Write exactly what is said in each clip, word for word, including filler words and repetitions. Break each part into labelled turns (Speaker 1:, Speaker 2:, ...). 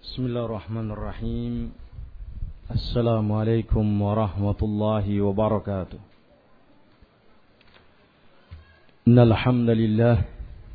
Speaker 1: Bismillahirrahmanirrahim. Assalamualaikum warahmatullahi wabarakatuh. Innal hamdalillah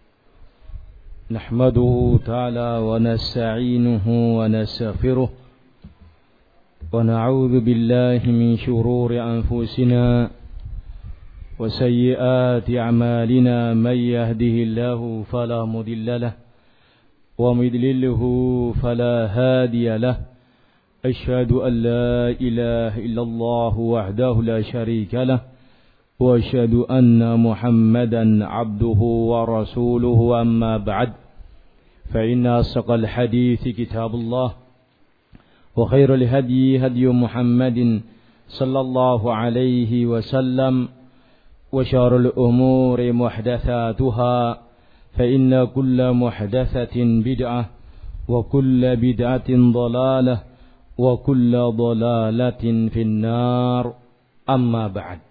Speaker 1: nahmaduhu ta'ala wa nasta'inuhu wa nastaghfiruh wa na'udzu billahi min shururi anfusina wa sayyiati a'malina may yahdihillahu fala mudilla lahu ومن يضلله فلا هادي له أشهد أن لا إله إلا الله وحده لا شريك له وأشهد أن محمدا عبده ورسوله أما بعد فإن أصدق الحديث كتاب الله وخير الهدي هدي محمد صلى الله عليه وسلم وشر الأمور محدثاتها فإن كل محدثة بدعة وكل بدعة ضلالة وكل ضلالة في النار أما بعد.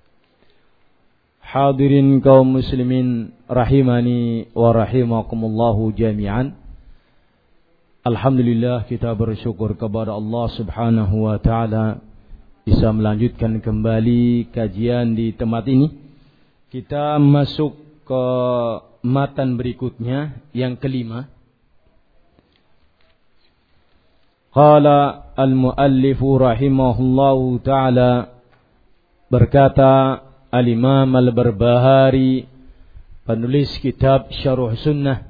Speaker 1: Hadirin kaum muslimin rahimani wa rahimakumullahu jami'an. Alhamdulillah, kita bersyukur kepada Allah Subhanahu wa taala bisa melanjutkan kembali kajian di tempat ini. Kita masuk ke matan berikutnya yang kelima. Qala al-muallifu rahimahullahu ta'ala, berkata al-imam al-Barbahari, penulis kitab Syarh Sunnah,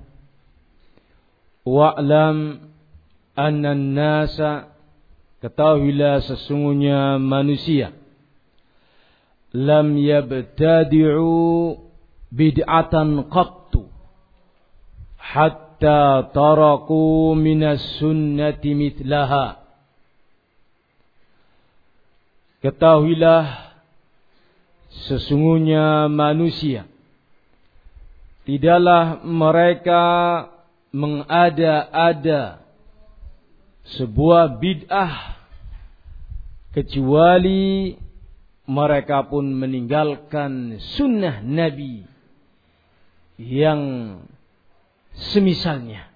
Speaker 1: wa'lam anna an-nasa, ketahuilah sesungguhnya manusia, lam yabtadi'u bid'atan qattu hatta taraku minas sunnati mithlaha. Ketahuilah sesungguhnya manusia tidaklah mereka mengada-ada sebuah bid'ah kecuali mereka pun meninggalkan sunnah Nabi yang semisalnya.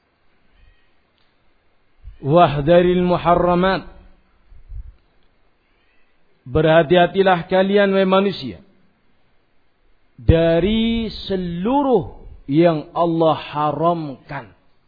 Speaker 1: Wahdharil muharramat, berhati-hatilah kalian wahai manusia dari seluruh yang Allah haramkan.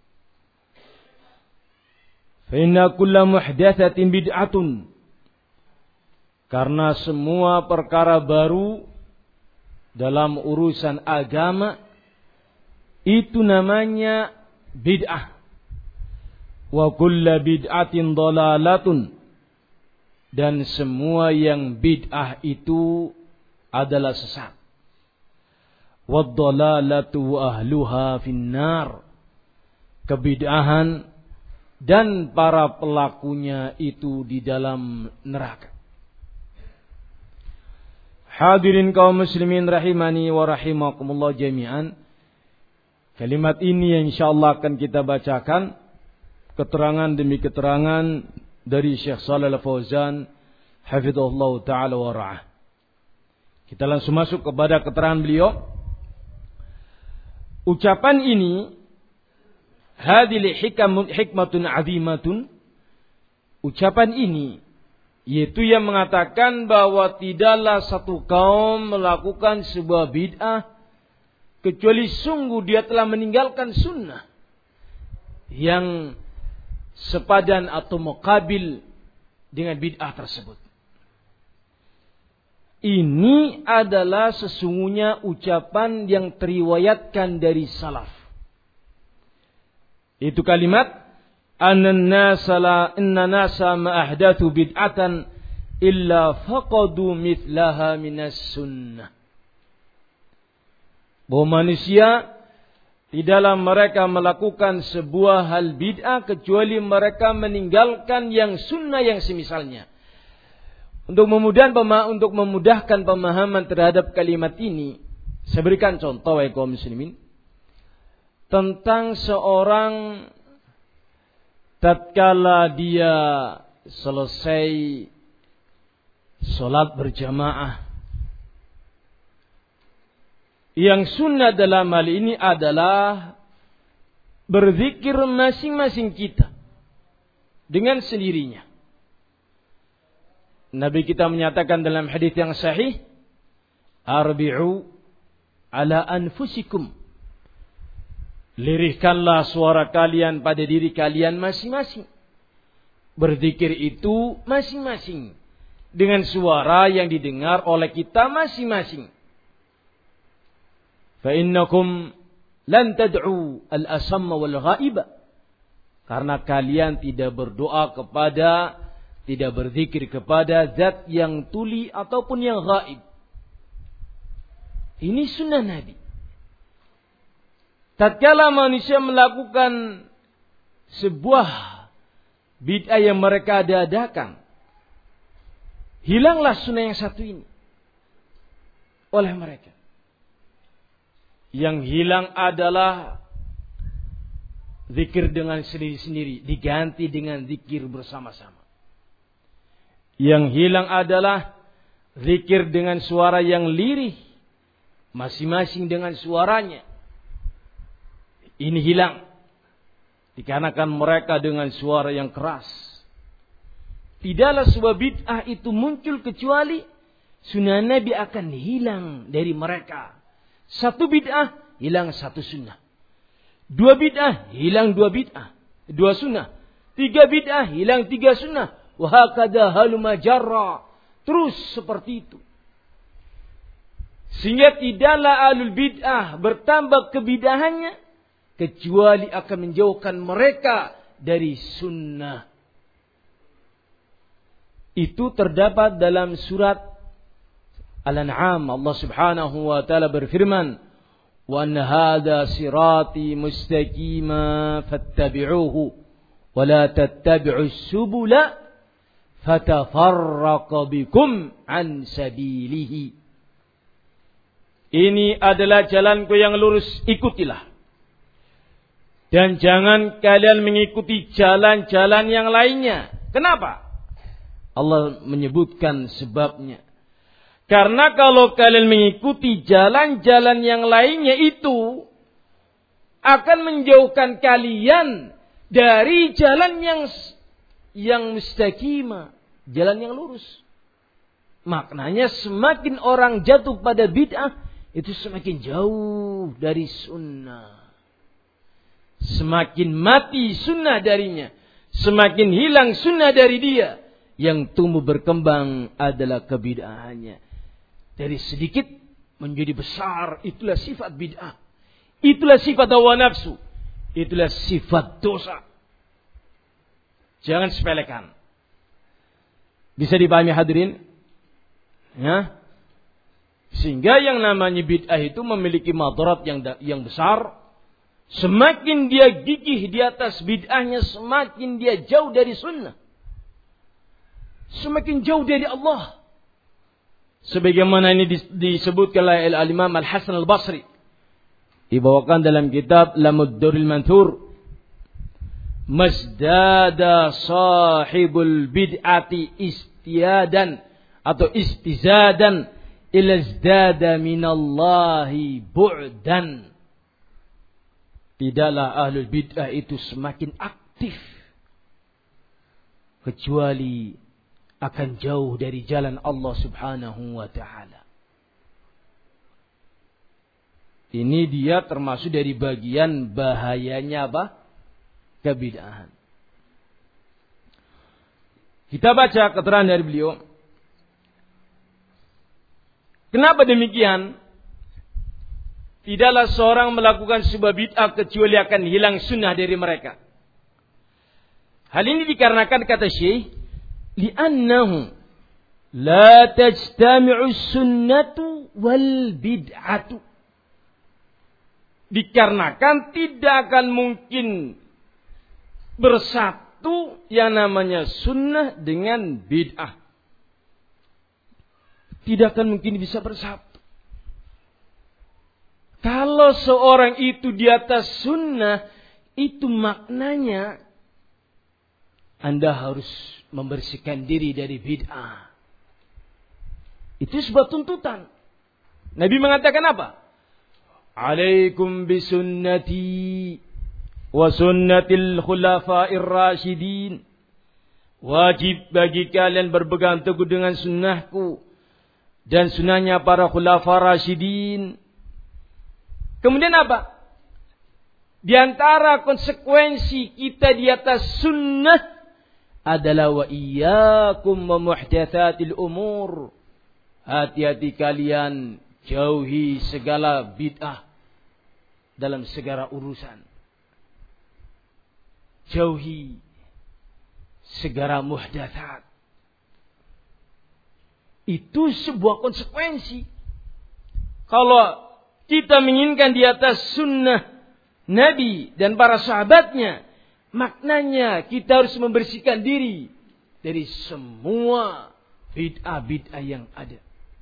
Speaker 1: Fa inna kulla muhdatsatin bid'atun, karena semua perkara baru dalam urusan agama itu namanya bid'ah. Wa kullu bid'atin dhalalatun, dan semua yang bid'ah itu adalah sesat. Wad dhalalatu ahluha finnar, kebid'ahan dan para pelakunya itu di dalam neraka. Hadirin kaum muslimin rahimani wa rahimakumullah jami'an. Kalimat ini yang insyaallah akan kita bacakan keterangan demi keterangan dari Syekh Shalal Al-Fauzan hafizahullah ta'ala wa ra'ah. Kita langsung masuk kepada keterangan beliau. Ucapan ini, hadhil hikmatun azimatun, ucapan ini yaitu yang mengatakan bahwa tidaklah satu kaum melakukan sebuah bid'ah kecuali sungguh dia telah meninggalkan sunnah yang sepadan atau muqabil dengan bid'ah tersebut. Ini adalah sesungguhnya ucapan yang teriwayatkan dari salaf. Itu kalimat Anna nasa la inna nasa ma ahdathu bid'atan illa faqadu mithlaha minas sunnah. Bahwa manusia tidaklah mereka melakukan sebuah hal bid'ah kecuali mereka meninggalkan yang sunnah yang semisalnya. Untuk memudahkan untuk memudahkan pemahaman terhadap kalimat ini, saya berikan contoh wahai kaum muslimin tentang seorang tatkala dia selesai sholat berjamaah, yang sunnah dalam hal ini adalah berzikir masing-masing kita dengan sendirinya. Nabi kita menyatakan dalam hadis yang sahih, arbi'u ala anfusikum. Lirihkanlah suara kalian pada diri kalian masing-masing. Berzikir itu masing-masing dengan suara yang didengar oleh kita masing-masing. Fa innakum lan tad'u al-asamma wal ghaiba. Karena kalian tidak berdoa kepada, tidak berzikir kepada zat yang tuli ataupun yang gaib. Ini sunnah Nabi. Tatkala manusia melakukan sebuah bid'ah yang mereka adakan, hilanglah sunnah yang satu ini oleh mereka. Yang hilang adalah zikir dengan sendiri-sendiri, diganti dengan zikir bersama-sama. Yang hilang adalah zikir dengan suara yang lirih, masing-masing dengan suaranya. Ini hilang. Dikarenakan mereka dengan suara yang keras. Tidaklah sebuah bid'ah itu muncul kecuali sunnah Nabi akan hilang dari mereka. Satu bid'ah, hilang satu sunnah. Dua bid'ah, hilang dua bid'ah. Dua sunnah. Tiga bid'ah, hilang tiga sunnah. Wahakada haluma jarra. Terus seperti itu. Sehingga tidaklah ahlul bid'ah bertambah kebidahannya, kecuali akan menjauhkan mereka dari sunnah. Itu terdapat dalam surat Al-An'am. Allah subhanahu wa ta'ala berfirman, wa anna hadha sirati mustaqima fattabi'uhu wa la tattabi'us subula fatafarraqa bikum an sabilihi. Ini adalah jalanku yang lurus, ikutilah. Dan jangan kalian mengikuti jalan-jalan yang lainnya. Kenapa? Allah menyebutkan sebabnya. Karena kalau kalian mengikuti jalan-jalan yang lainnya itu akan menjauhkan kalian dari jalan yang yang mustaqimah, jalan yang lurus. Maknanya semakin orang jatuh pada bid'ah, itu semakin jauh dari sunnah. Semakin mati sunnah darinya, semakin hilang sunnah dari dia. Yang tumbuh berkembang adalah kebid'ahannya. Dari sedikit menjadi besar, itulah sifat bid'ah. Itulah sifat hawa nafsu. Itulah sifat dosa. Jangan sepelekan. Bisa dipahami hadirin? Ya. Sehingga yang namanya bid'ah itu memiliki madarat yang yang besar. Semakin dia gigih di atas bid'ahnya, semakin dia jauh dari sunnah. Semakin jauh dari Allah. Sebagaimana ini disebutkan oleh Al-Imam Al-Hasan Al-Basri. Dibawakan dalam kitab Lamudduril Manthur. Masdada sahibul bid'ati istiadan atau istizadan ilazdada minallahi bu'dan. Tidaklah ahlul bid'ah itu semakin aktif kecuali akan jauh dari jalan Allah subhanahu wa ta'ala. Ini dia termasuk dari bagian bahayanya apa? Kebid'ahan. Kita baca keterangan dari beliau. Kenapa demikian? Tidaklah seorang melakukan sebuah bid'ah kecuali akan hilang sunnah dari mereka. Hal ini dikarenakan kata Syekh, li'annahu la tajtami'u sunnatu wal bid'atu. Dikarenakan tidak akan mungkin bersatu yang namanya sunnah dengan bid'ah. Tidak akan mungkin bisa bersatu. Kalau seorang itu di atas sunnah, itu maknanya Anda harus membersihkan diri dari bid'ah. Itu sebuah tuntutan. Nabi mengatakan apa? Alaikum bisunnati wa sunnatil khulafa'ir rasyidin Wajib bagi kalian berpegang teguh dengan sunnahku dan sunnahnya para khulafa rasyidin. Kemudian apa? Di antara konsekuensi kita di atas sunnah adalah wa iyyakum wa muhdatsatil umur. Hati-hati kalian jauhi segala bid'ah dalam segala urusan. Jauhi segala muhdatsat. Itu sebuah konsekuensi. Kalau kita menginginkan di atas sunnah Nabi dan para sahabatnya, maknanya kita harus membersihkan diri dari semua bid'ah-bid'ah yang ada.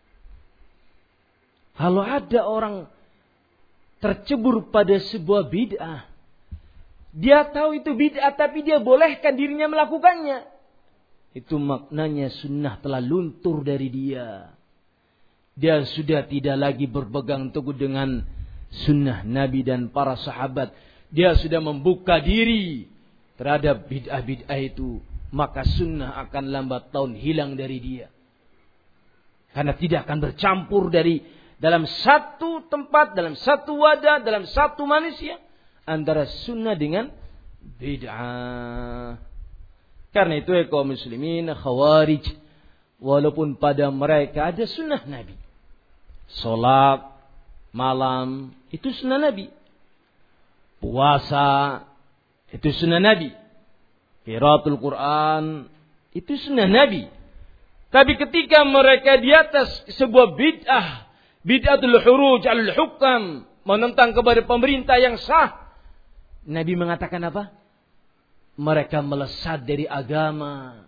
Speaker 1: Kalau ada orang tercebur pada sebuah bid'ah, dia tahu itu bid'ah tapi dia bolehkan dirinya melakukannya, itu maknanya sunnah telah luntur dari dia. Dia sudah tidak lagi berpegang teguh dengan sunnah Nabi dan para sahabat. Dia sudah membuka diri terhadap bid'ah-bid'ah itu. Maka sunnah akan lambat laun hilang dari dia. Karena tidak akan bercampur dari dalam satu tempat, dalam satu wadah, dalam satu manusia, antara sunnah dengan bid'ah. Karena itu ya kaum muslimin, khawarij, walaupun pada mereka ada sunnah Nabi. Salat malam itu sunnah Nabi. Puasa itu sunnah Nabi. Qiraatul Quran itu sunnah Nabi. Tapi ketika mereka di atas sebuah bid'ah, bid'atul khuruj 'alal hukam, menentang kepada pemerintah yang sah, Nabi mengatakan apa? Mereka melesat dari agama.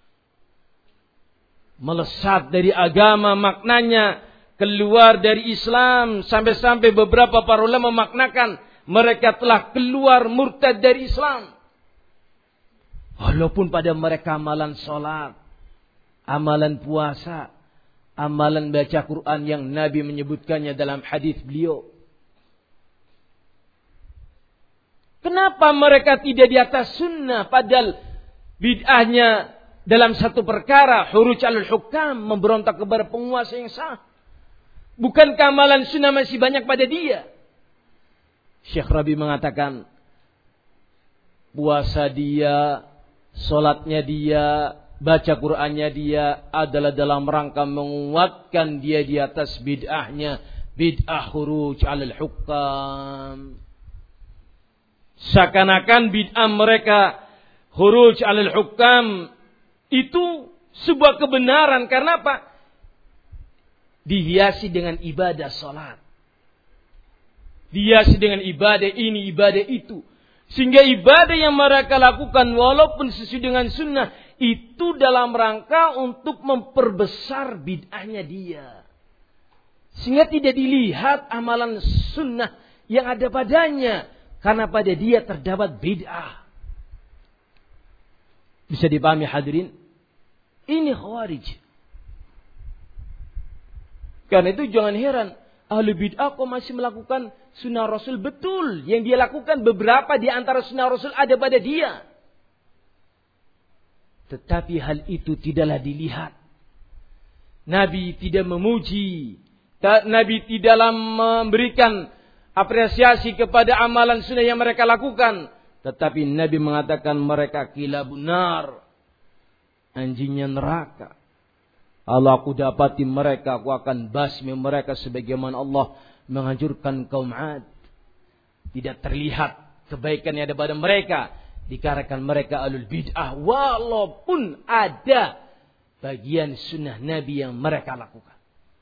Speaker 1: Melesat dari agama maknanya keluar dari Islam. Sampai-sampai beberapa para ulama memaknakan mereka telah keluar murtad dari Islam. Walaupun pada mereka amalan sholat, amalan puasa, amalan baca Quran yang Nabi menyebutkannya dalam hadis beliau. Kenapa mereka tidak di atas sunnah? Padahal bid'ahnya dalam satu perkara, khuruj 'alal hukam, memberontak kepada penguasa yang sah. Bukankah amalan sunnah masih banyak pada dia? Syekh Rabi mengatakan, puasa dia, solatnya dia, baca Qur'annya dia adalah dalam rangka menguatkan dia di atas bid'ahnya, bid'ah khuruj 'alal hukam. Seakan-akan bid'ah mereka khuruj 'alal hukam itu sebuah kebenaran. Karena apa? Dihiasi dengan ibadah salat, dihiasi dengan ibadah ini, ibadah itu. Sehingga ibadah yang mereka lakukan walaupun sesuai dengan sunnah, itu dalam rangka untuk memperbesar bid'ahnya dia. Sehingga tidak dilihat amalan sunnah yang ada padanya. Karena pada dia terdapat bid'ah. Bisa dipahami hadirin? Ini khawarij. Karena itu jangan heran, ahli bid'ah kok masih melakukan sunnah Rasul. Betul, yang dia lakukan beberapa di antara sunnah Rasul ada pada dia. Tetapi hal itu tidaklah dilihat. Nabi tidak memuji, Nabi tidaklah memberikan apresiasi kepada amalan sunnah yang mereka lakukan. Tetapi Nabi mengatakan mereka kilabun nar, anjingnya neraka. Allah aku dapati mereka, aku akan basmi mereka sebagaimana Allah menghancurkan kaum 'Ad. Tidak terlihat kebaikan yang ada pada mereka, dikarenakan mereka ahlul bid'ah, walaupun ada bagian sunnah Nabi yang mereka lakukan.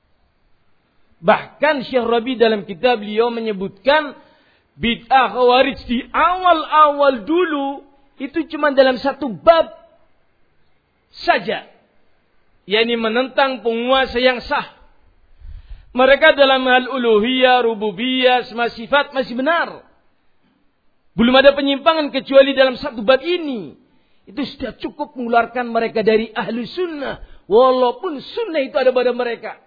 Speaker 1: Bahkan Syekh Rabi dalam kitab beliau menyebutkan bid'ah khawarij di awal-awal dulu itu cuma dalam satu bab saja, yakni menentang penguasa yang sah. Mereka dalam hal uluhiyah, rububiyah, semua sifat masih benar. Belum ada penyimpangan kecuali dalam satu bab ini. Itu sudah cukup mengeluarkan mereka dari ahli sunnah. Walaupun sunnah itu ada pada mereka.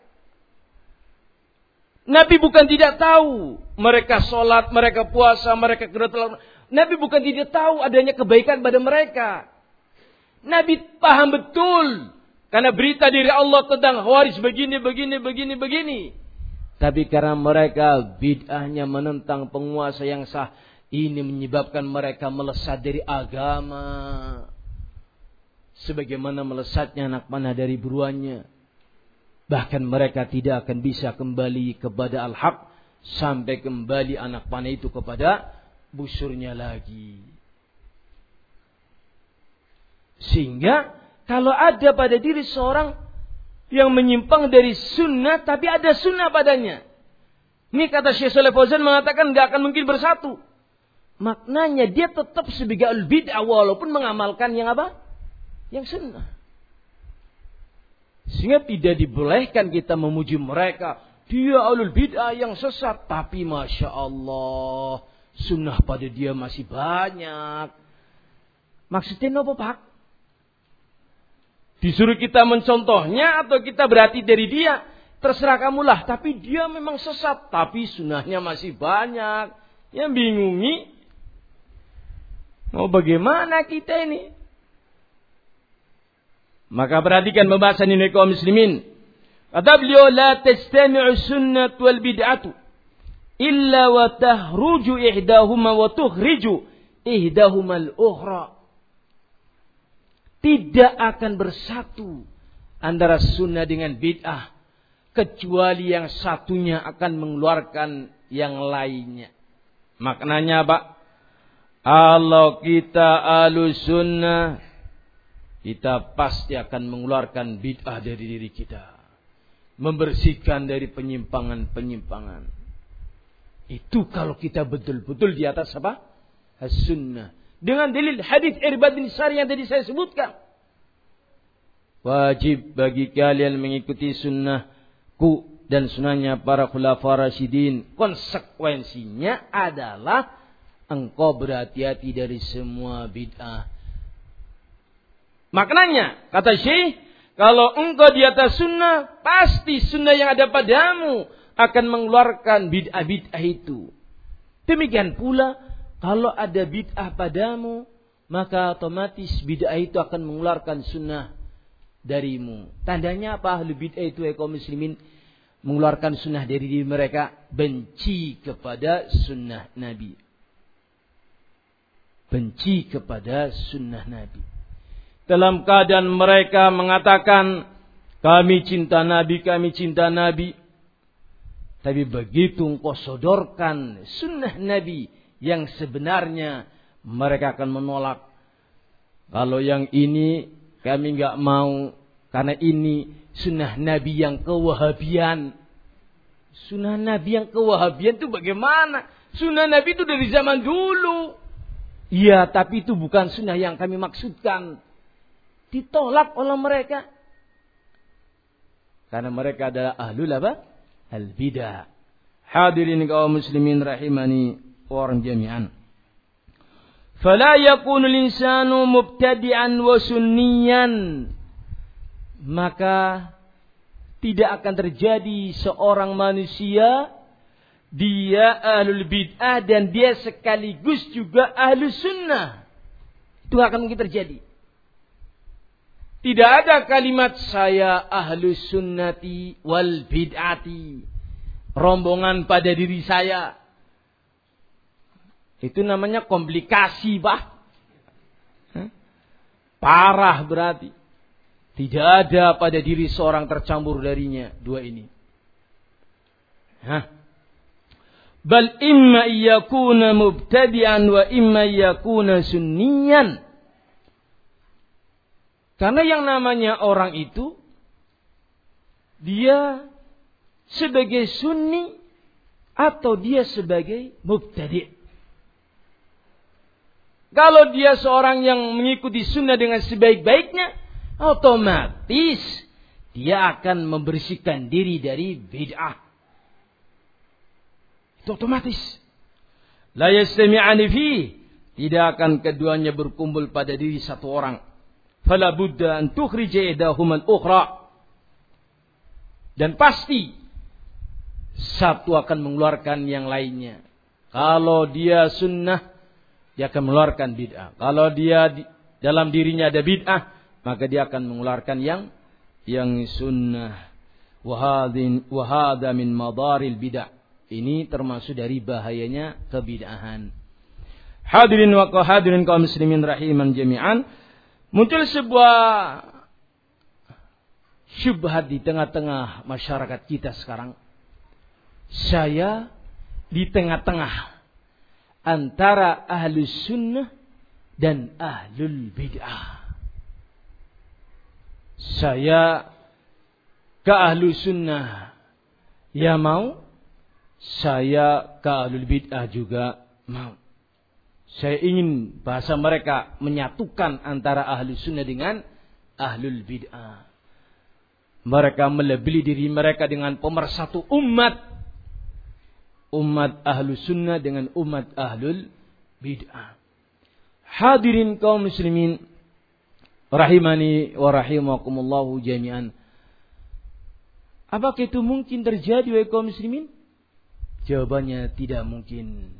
Speaker 1: Nabi bukan tidak tahu mereka sholat, mereka puasa, mereka kerja. Nabi bukan tidak tahu adanya kebaikan pada mereka. Nabi paham betul. Karena berita dari Allah tentang Khawarij begini, begini, begini, begini. Tapi karena mereka bid'ahnya menentang penguasa yang sah, ini menyebabkan mereka melesat dari agama. Sebagaimana melesatnya anak panah dari buruannya. Bahkan mereka tidak akan bisa kembali kepada al-haq. Sampai kembali anak panah itu kepada busurnya lagi. Sehingga kalau ada pada diri seorang yang menyimpang dari sunnah, tapi ada sunnah padanya. Ini kata Syekh Shalih Fauzan mengatakan gak akan mungkin bersatu. Maknanya dia tetap sebagai al-bid'ah walaupun mengamalkan yang apa? Yang sunnah. Sehingga tidak dibolehkan kita memuji mereka. Dia alul bid'ah yang sesat. Tapi Masya Allah, sunnah pada dia masih banyak. Maksudnya apa Pak? Disuruh kita mencontohnya atau kita berarti dari dia. Terserah kamulah. Tapi dia memang sesat. Tapi sunnahnya masih banyak. Yang bingungi. Mau bagaimana kita ini? Maka perhatikan pembahasan ini kaum muslimin. Kata beliau. La tastami'u sunnat wal bid'atu. Illa wa tahruju ihdahuma wa tukhriju ihdahuma al-ukhra. Tidak akan bersatu antara sunnah dengan bid'ah. Kecuali yang satunya akan mengeluarkan yang lainnya. Maknanya apa? Kalau kita ahlu sunnah, kita pasti akan mengeluarkan bid'ah dari diri kita. Membersihkan dari penyimpangan-penyimpangan. Itu kalau kita betul-betul di atas apa? As-sunnah. Dengan dalil hadis Irbad bin Sari yang tadi saya sebutkan. Wajib bagi kalian mengikuti sunnahku dan sunnahnya para khulafa rasyidin. Konsekuensinya adalah engkau berhati-hati dari semua bid'ah. Maknanya, kata Syekh, kalau engkau di atas sunnah, pasti sunnah yang ada padamu akan mengeluarkan bid'ah-bid'ah itu. Demikian pula, kalau ada bid'ah padamu, maka otomatis bid'ah itu akan mengeluarkan sunnah darimu. Tandanya apa? Ahli bid'ah itu ya kaum muslimin mengeluarkan sunnah dari diri mereka, benci kepada sunnah Nabi. Benci kepada sunnah Nabi. Dalam keadaan mereka mengatakan, kami cinta Nabi, kami cinta Nabi. Tapi begitu engkau sodorkan sunnah Nabi yang sebenarnya, mereka akan menolak. Kalau yang ini kami enggak mau, karena ini sunnah Nabi yang kewahabian. Sunnah Nabi yang kewahabian itu bagaimana? Sunnah Nabi itu dari zaman dulu. Iya, tapi itu bukan sunnah yang kami maksudkan. Ditolak oleh mereka. Karena mereka adalah ahlul apa? Al-bidah. Hadirin kaum muslimin rahimani orang jami'an. Fala yakunu al-insanu mubtadi'an wa sunniyan. Maka tidak akan terjadi seorang manusia dia ahlul bid'ah dan dia sekaligus juga ahlus sunnah. Itu akan mungkin terjadi. Tidak ada kalimat saya ahlus sunnati wal bid'ati. Rombongan pada diri saya. Itu namanya komplikasi, Pak. Parah berarti. Tidak ada pada diri seorang tercampur darinya dua ini. Hah? Bal imma yakuna mubtadi'an wa imma yakuna sunniyan. Karena yang namanya orang itu dia sebagai sunni atau dia sebagai mubtadi'. Kalau dia seorang yang mengikuti sunnah dengan sebaik-baiknya, otomatis dia akan membersihkan diri dari bid'ah. Itu otomatis. La yastami'ani fi, tidak akan keduanya berkumpul pada diri satu orang. Fala budda an tukhrija ihdahuma al-ukhra. Dan pasti satu akan mengeluarkan yang lainnya. Kalau dia sunnah, dia akan mengeluarkan bid'ah. Kalau dia dalam dirinya ada bid'ah, maka dia akan mengeluarkan yang yang sunnah. Wahadin wahada min madaril bid'ah. Ini termasuk dari bahayanya kebid'ahan. Hadirin wa hadirin kaum muslimin rahiman jami'an, muncul sebuah syubhat di tengah-tengah masyarakat kita sekarang. Saya di tengah-tengah antara ahlus sunnah dan ahlul bid'ah. Saya ke ahlus sunnah ya mau, saya ke ahlul bid'ah juga mau. Saya ingin bahasa mereka menyatukan antara ahlus sunnah dengan ahlul bid'ah. Mereka melebeli diri mereka dengan pemersatu umat. Umat ahlus sunnah dengan umat ahlul bid'ah. Hadirin kaum muslimin rahimani wa rahimakumullahu jami'an. Apakah itu mungkin terjadi wahai kaum muslimin? Jawabannya tidak mungkin.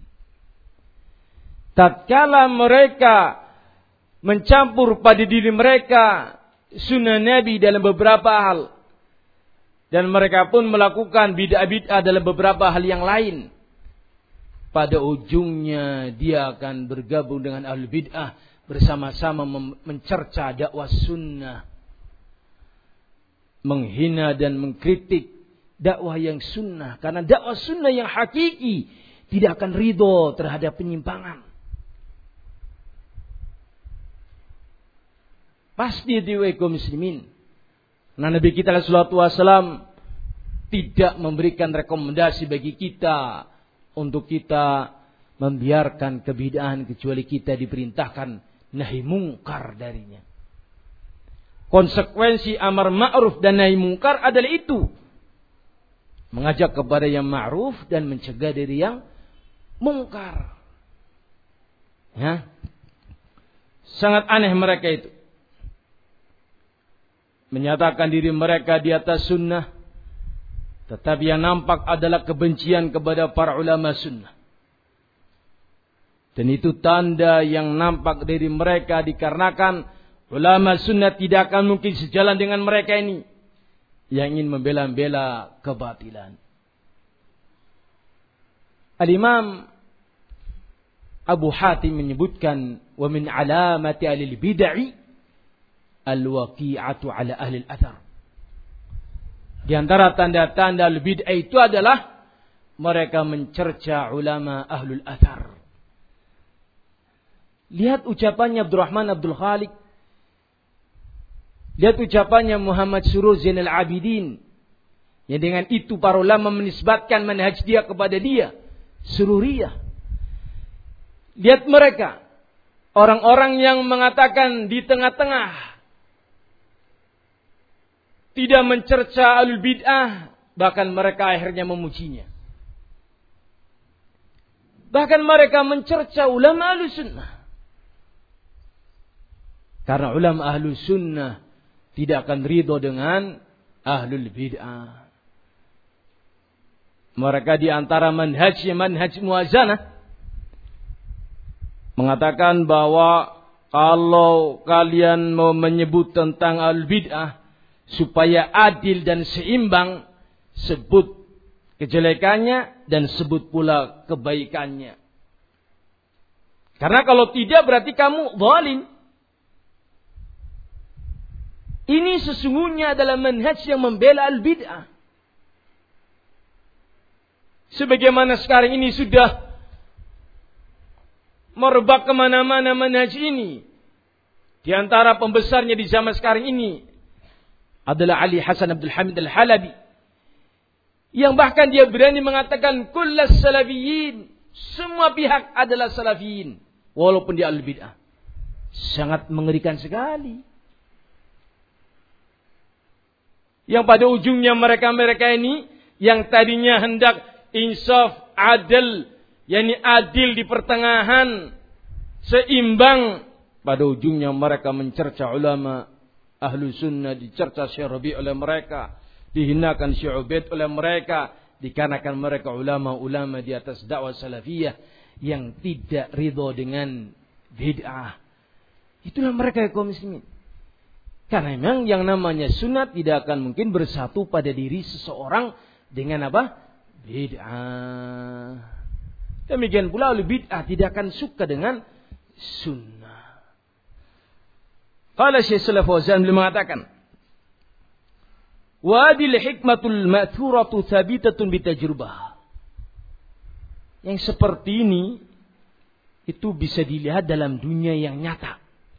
Speaker 1: Tatkala mereka mencampur pada diri mereka sunnah Nabi dalam beberapa hal, dan mereka pun melakukan bid'ah-bid'ah dalam beberapa hal yang lain, pada ujungnya dia akan bergabung dengan ahlul bid'ah, bersama-sama mencerca dakwah sunnah, menghina dan mengkritik dakwah yang sunnah. Karena dakwah sunnah yang hakiki tidak akan ridho terhadap penyimpangan. Pasti diwai kaum muslimin. Nah, Nabi kita sallallahu alaihi wasallam tidak memberikan rekomendasi bagi kita untuk kita membiarkan kebid'ahan kecuali kita diperintahkan nahi mungkar darinya. Konsekuensi amar ma'ruf dan nahi mungkar adalah itu. Mengajak kepada yang ma'ruf dan mencegah dari yang mungkar. Ya. Sangat aneh mereka itu. Menyatakan diri mereka di atas sunnah, tetapi yang nampak adalah kebencian kepada para ulama sunnah. Dan itu tanda yang nampak dari mereka, dikarenakan ulama sunnah tidak akan mungkin sejalan dengan mereka ini yang ingin membela-bela kebatilan. Al-Imam Abu Hatim menyebutkan, wa min alamati alil bid'ah al-waqi'atu ala ahli al-athar. Di antara tanda-tanda al-bid'ah itu adalah mereka mencerca ulama ahlul athar. Lihat ucapannya Abdurrahman Abdul Khaliq. Lihat ucapannya Muhammad Surur Zainal Abidin. Ya, dengan itu para ulama menisbatkan manhaj dia kepada dia, Sururiyah. Lihat mereka, orang-orang yang mengatakan di tengah-tengah, tidak mencerca ahlul bid'ah, bahkan mereka akhirnya memujinya. Bahkan mereka mencerca ulama ahlus sunnah. Karena ulama ahlus sunnah tidak akan ridho dengan ahlul bid'ah. Mereka di antara manhajnya manhaj muwazanah, mengatakan bahwa kalau kalian mau menyebut tentang ahlul bid'ah supaya adil dan seimbang, sebut kejelekannya dan sebut pula kebaikannya. Karena kalau tidak berarti kamu zalim. Ini sesungguhnya adalah manhaj yang membela al-bid'ah. Sebagaimana sekarang ini sudah merebak kemana-mana manhaj ini. Di antara pembesarnya di zaman sekarang ini adalah Ali Hasan Abdul Hamid Al-Halabi, yang bahkan dia berani mengatakan kullas salafiyin, semua pihak adalah salafiyin walaupun dia al-bid'ah. Sangat mengerikan sekali. Yang pada ujungnya mereka-mereka ini yang tadinya hendak insaf, adil, yakni adil di pertengahan, seimbang, pada ujungnya mereka mencerca ulama ahlu sunnah, dicerca Syekh Rabi' oleh mereka, dihinakan Syekh Ubaid oleh mereka, dikarenakan mereka ulama-ulama di atas dakwah salafiyah yang tidak ridho dengan bid'ah. Itulah mereka kaum muslimin. Karena memang yang namanya sunnah tidak akan mungkin bersatu pada diri seseorang dengan apa? Bid'ah. Demikian pula ahli bid'ah tidak akan suka dengan sunnah. Qala Syekh Shalih Fauzan beliau mengatakan, wa adil hikmatul ma'thuratu thabitatun bitajrubah. Yang seperti ini itu bisa dilihat dalam dunia yang nyata.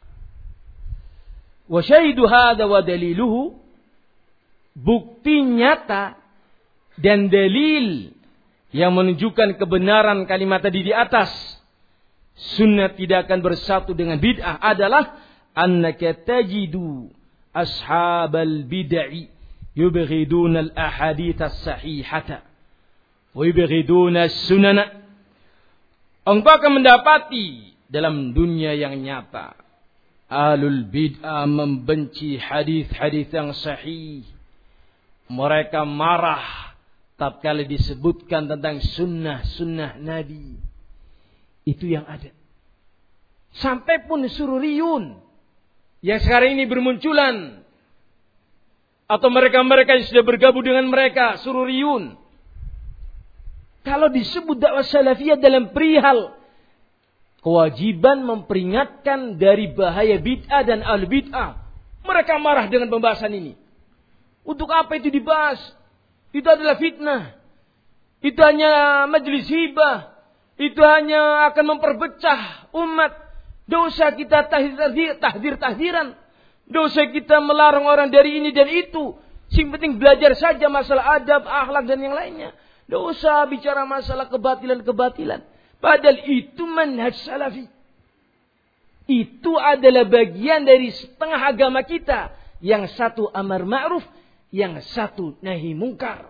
Speaker 1: Wa syahidu hadza wa daliluhu, bukti nyata dan dalil yang menunjukkan kebenaran kalimat tadi di atas, sunnah tidak akan bersatu dengan bid'ah, adalah annaka tajidu ashabal bid'i yubghiduna al-ahadits as-sahihata wa yubghiduna as-sunana. Engkau akan mendapati dalam dunia yang nyata ahlul bid'ah membenci hadis-hadis yang sahih. Mereka marah tatkala disebutkan tentang sunnah-sunnah Nabi. Itu yang ada. Sampai pun sururiyun yang sekarang ini bermunculan, atau mereka-mereka yang sudah bergabung dengan mereka, sururiyun, kalau disebut dakwah salafiyah dalam perihal kewajiban memperingatkan dari bahaya bid'ah dan ahli bid'ah, mereka marah dengan pembahasan ini. Untuk apa itu dibahas? Itu adalah fitnah. Itu hanya majelis hibah. Itu hanya akan memperpecah umat. Dosa kita tahdir, tahdir tahdiran. Dosa kita melarang orang dari ini dan itu. Sing penting belajar saja masalah adab, akhlak dan yang lainnya. Dosa bicara masalah kebatilan-kebatilan. Padahal itu manhaj salafi. Itu adalah bagian dari setengah agama kita. Yang satu amar ma'ruf, yang satu nahi mungkar.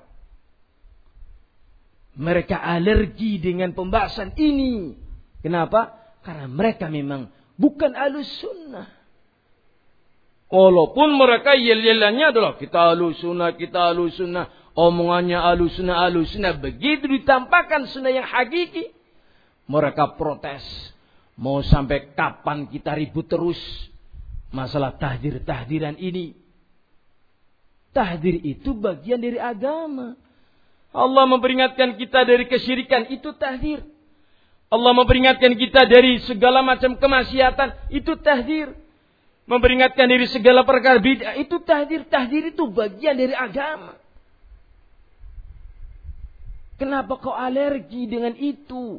Speaker 1: Mereka alergi dengan pembahasan ini. Kenapa? Karena mereka memang bukan ahlus sunnah. Walaupun mereka yel-yelannya adalah kita ahlus sunnah, kita ahlus sunnah. Omongannya ahlus sunnah, ahlus sunnah. Begitu ditampakkan sunnah yang hakiki, mereka protes. Mau sampai kapan kita ribut terus masalah tahdir-tahdiran ini? Tahdir itu bagian dari agama. Allah memperingatkan kita dari kesyirikan, itu tahdir. Allah memperingatkan kita dari segala macam kemaksiatan, itu tahdir. Memperingatkan dari segala perkara bid'ah, itu tahdir. Tahdir itu bagian dari agama. Kenapa kau alergi dengan itu?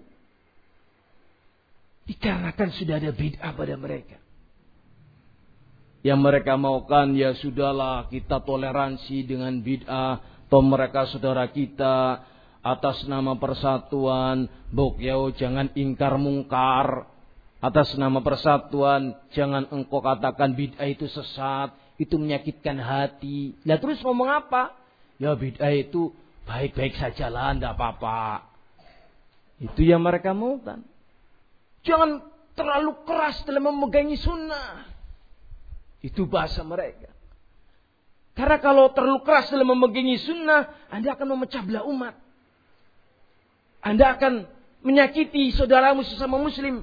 Speaker 1: Dikarenakan sudah ada bid'ah pada mereka. Yang mereka maukan, ya sudahlah kita toleransi dengan bid'ah. Atau mereka saudara kita, atas nama persatuan, bok yau jangan ingkar mungkar. Atas nama persatuan, jangan engkau katakan bid'ah itu sesat, itu menyakitkan hati. Lah terus ngomong apa? Ya bid'ah itu baik-baik sajalah, enggak apa-apa. Itu yang mereka maukan. Jangan terlalu keras dalam memegangi sunnah. Itu bahasa mereka. Karena kalau terlalu keras dalam memegangi sunnah, Anda akan memecah belah umat. Anda akan menyakiti saudaramu sesama muslim.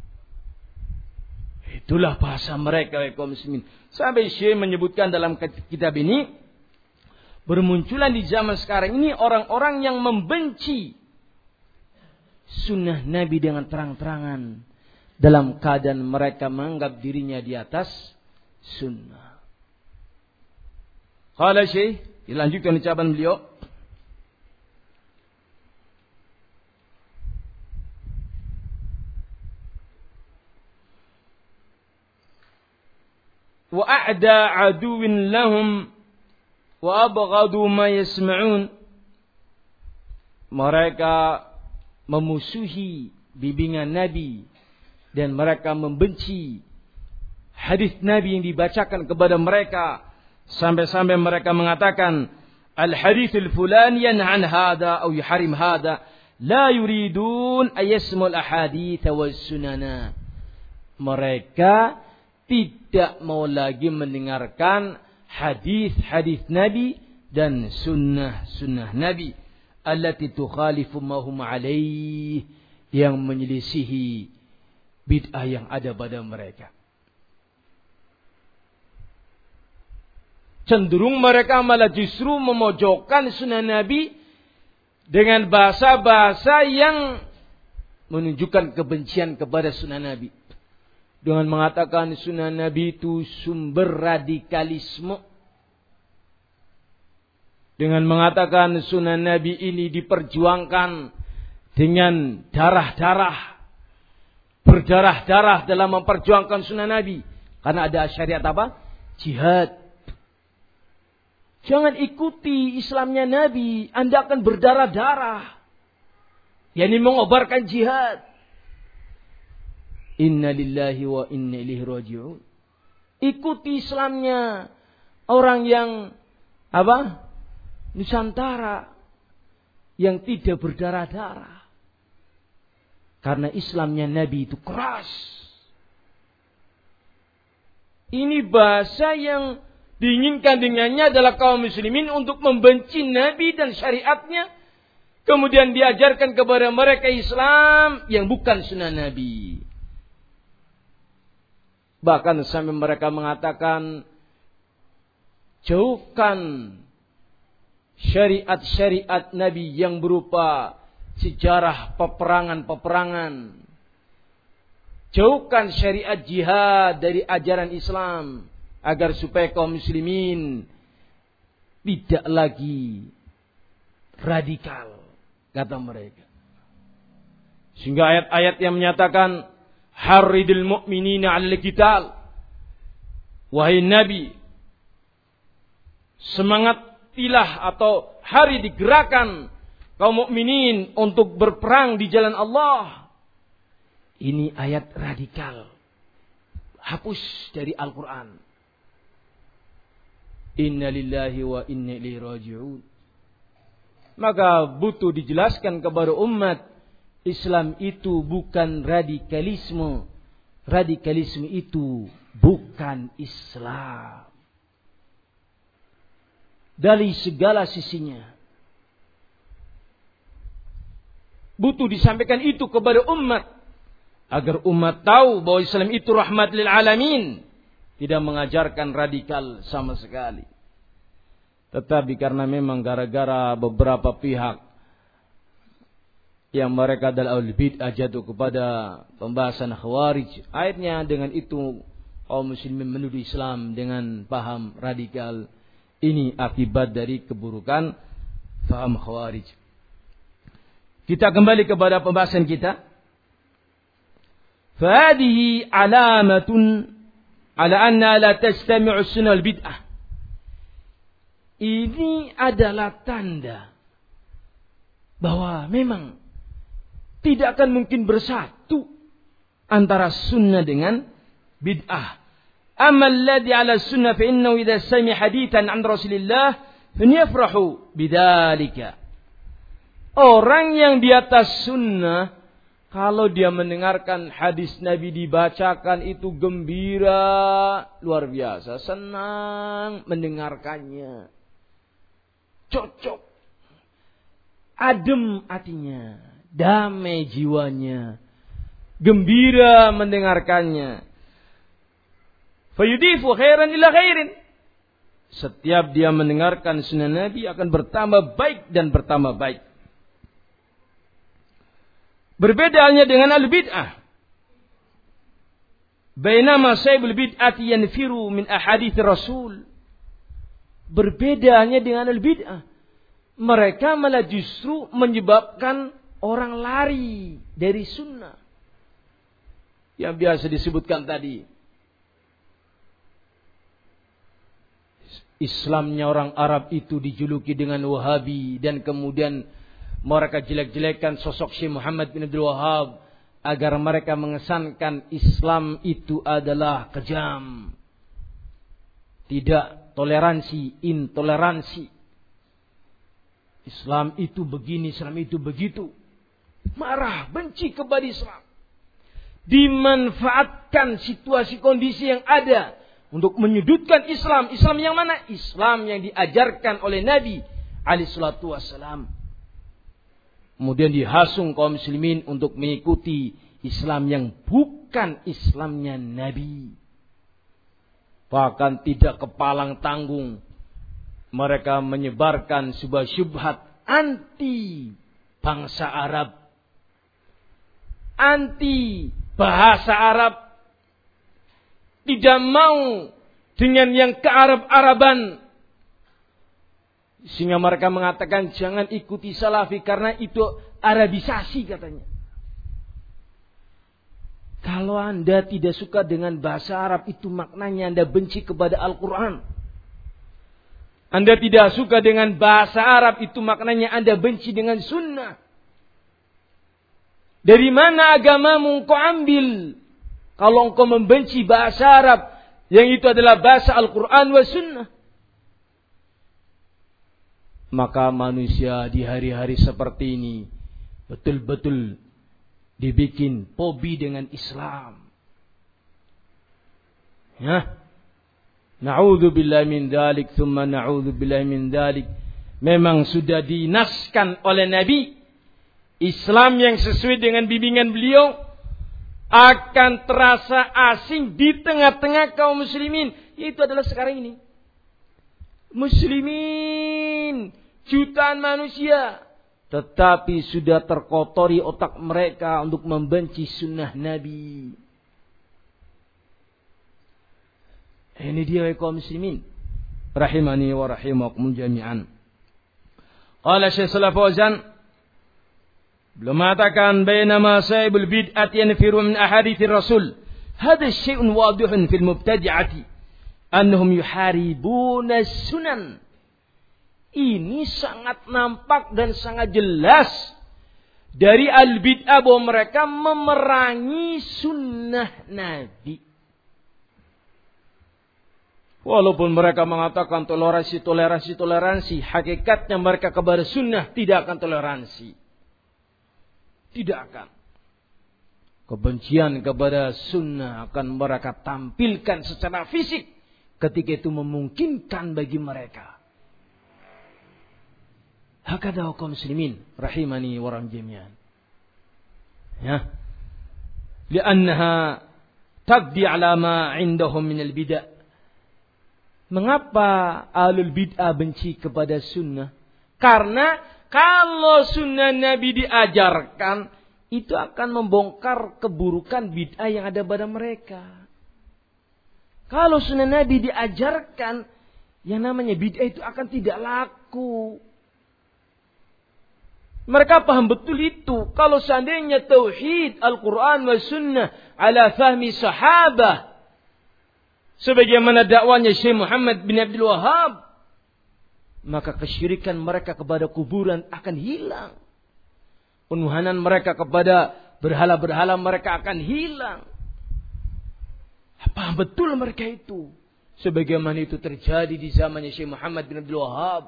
Speaker 1: Itulah bahasa mereka, kaum muslimin. Sampai Syekh menyebutkan dalam kitab ini, bermunculan di zaman sekarang ini orang-orang yang membenci sunnah Nabi dengan terang-terangan, dalam keadaan mereka menganggap dirinya di atas sunnah. Qala Syekh, dilanjutkan ucapan beliau. Wa a'da aduwin lahum wa abghadu ma yasma'un. Mereka memusuhi bimbingan Nabi dan mereka membenci hadis Nabi yang dibacakan kepada mereka, sampai-sampai mereka mengatakan al-hadithul fulani yanha an hadha atau yuharim hadha, la yuridun ayasmul ahadits was sunana. Mereka tidak mau lagi mendengarkan hadis-hadis Nabi dan sunnah-sunnah Nabi allati tukhalifu ma hum alaih, yang menyelisihi bid'ah yang ada pada mereka. cenderung mereka malah justru memojokkan sunnah Nabi dengan bahasa-bahasa yang menunjukkan kebencian kepada sunnah Nabi. Dengan mengatakan sunnah Nabi itu sumber radikalisme. Dengan mengatakan sunnah Nabi ini diperjuangkan dengan darah-darah. Berdarah-darah dalam memperjuangkan sunnah Nabi. Karena ada syariat apa? Jihad. Jangan ikuti Islamnya Nabi. Anda akan berdarah-darah. yakni mengobarkan jihad. Inna lillahi wa inna ilaihi raji'un. Ikuti Islamnya orang yang apa? Nusantara yang tidak berdarah-darah. Karena Islamnya Nabi itu keras. Ini bahasa yang diinginkan dengannya adalah kaum muslimin untuk membenci Nabi dan syariatnya. Kemudian diajarkan kepada mereka Islam yang bukan sunnah Nabi. Bahkan sampai mereka mengatakan, jauhkan syariat-syariat Nabi yang berupa sejarah peperangan-peperangan. Jauhkan syariat jihad dari ajaran Islam. Agar supaya kaum muslimin tidak lagi radikal, kata mereka. Sehingga ayat-ayat yang menyatakan harridil mu'minina 'alal qital. Wahai Nabi, semangatilah atau hari digerakkan kaum mukminin untuk berperang di jalan Allah. Ini ayat radikal. Hapus dari Al-Quran. Inna lillahi wa inna ilaihi raji'un. Maka butuh dijelaskan kepada umat, Islam itu bukan radikalisme. Radikalisme itu bukan Islam. Dari segala sisinya. Butuh disampaikan itu kepada umat. Agar umat tahu bahwa Islam itu rahmat lil alamin. Tidak mengajarkan radikal sama sekali. Tetapi karena memang gara-gara beberapa pihak yang mereka adalah ahli bid'ah jatuh kepada pembahasan khawarij. Akhirnya dengan itu kaum muslimin menuduh Islam dengan paham radikal. Ini akibat dari keburukan paham khawarij. Kita kembali kepada pembahasan kita. Fahadihi alamatun ala anna la tastami'u sunnah al-bid'ah. Ini adalah tanda bahwa memang tidak akan mungkin bersatu antara sunnah dengan bid'ah. Amma alladhi ala sunnah fa innahu idza sami'a hadithan 'an Rasulillah falyafrahu bidzalika. Orang yang di atas sunnah, kalau dia mendengarkan hadis Nabi dibacakan itu gembira, luar biasa, senang mendengarkannya. Cocok. Adem hatinya, damai jiwanya, gembira mendengarkannya. Fayudifu khairan ila khairin. Setiap dia mendengarkan sunnah Nabi akan bertambah baik dan bertambah baik. Berbeda halnya dengan al-bid'ah. Bainama sahibul bid'ati yanfiru min ahadits Rasul. Berbeda halnya dengan al-bid'ah. Mereka malah justru menyebabkan orang lari dari sunnah. Yang biasa disebutkan tadi. Islamnya orang Arab itu dijuluki dengan Wahabi. Dan kemudian mereka jelek-jelekkan sosok Syekh Muhammad bin Abdul Wahhab agar mereka mengesankan Islam itu adalah kejam. Tidak toleransi, intoleransi. Islam itu begini, Islam itu begitu. Marah, benci kepada Islam. Dimanfaatkan situasi kondisi yang ada untuk menyudutkan Islam. Islam yang mana? Islam yang diajarkan oleh Nabi alaihi salatu wassalam. Kemudian dihasung kaum muslimin untuk mengikuti Islam yang bukan Islamnya Nabi. Bahkan tidak kepalang tanggung mereka menyebarkan sebuah syubhat anti bangsa Arab, anti bahasa Arab, tidak mau dengan yang kearab-araban, sehingga mereka mengatakan jangan ikuti Salafi karena itu Arabisasi katanya. Kalau Anda tidak suka dengan bahasa Arab, itu maknanya Anda benci kepada Al-Quran. Anda tidak suka dengan bahasa Arab, itu maknanya Anda benci dengan sunnah. Dari mana agamamu engkau ambil? Kalau engkau membenci bahasa Arab, yang itu adalah bahasa Al-Quran wa sunnah. Maka manusia di hari-hari seperti ini betul-betul dibikin fobi dengan Islam. Ya. Na'udzubillahi min dzalik, tsumma na'udzubillahi min dzalik. Memang sudah dinaskan oleh Nabi, Islam yang sesuai dengan bimbingan beliau akan terasa asing di tengah-tengah kaum muslimin. Itu adalah sekarang ini. Muslimin, jutaan manusia, tetapi sudah terkotori otak mereka untuk membenci sunnah Nabi. Ini dia kaum muslimin, rahimani wa rahimakum jami'an. Qala Syekh Shalih Fauzan, belum mengatakan bainama sahibul bid'ati yanfiru min ahaditsir rasul. Hadha syai'un wadihun fil mubtadi'ati annahum yuharibuna sunan. Ini sangat nampak dan sangat jelas dari al-bid'ah bahwa mereka memerangi sunnah Nabi. Walaupun mereka mengatakan toleransi, toleransi, toleransi, hakikatnya mereka kepada sunnah tidak akan toleransi. Tidak akan. Kebencian kepada sunnah akan mereka tampilkan secara fisik ketika itu memungkinkan bagi mereka. Hakadha kaum muslimin rahimani wa rahimjamian. Ya. Li'annaha taqdi ala ma 'indahum min al-bid'ah. Mengapa ahlul bid'ah benci kepada sunnah? Karena kalau sunnah Nabi diajarkan, itu akan membongkar keburukan bid'ah yang ada pada mereka. Kalau sunnah Nabi diajarkan, yang namanya bid'ah itu akan tidak laku. Mereka paham betul itu. Kalau seandainya tauhid Al-Quran wa sunnah ala fahmi sahabah, sebagaimana dakwanya Syekh Muhammad bin Abdul Wahhab, maka kesyirikan mereka kepada kuburan akan hilang. Penuhanan mereka kepada berhala-berhala mereka akan hilang. Apa betul mereka itu? Sebagaimana itu terjadi di zamannya Syekh Muhammad bin Abdul Wahhab.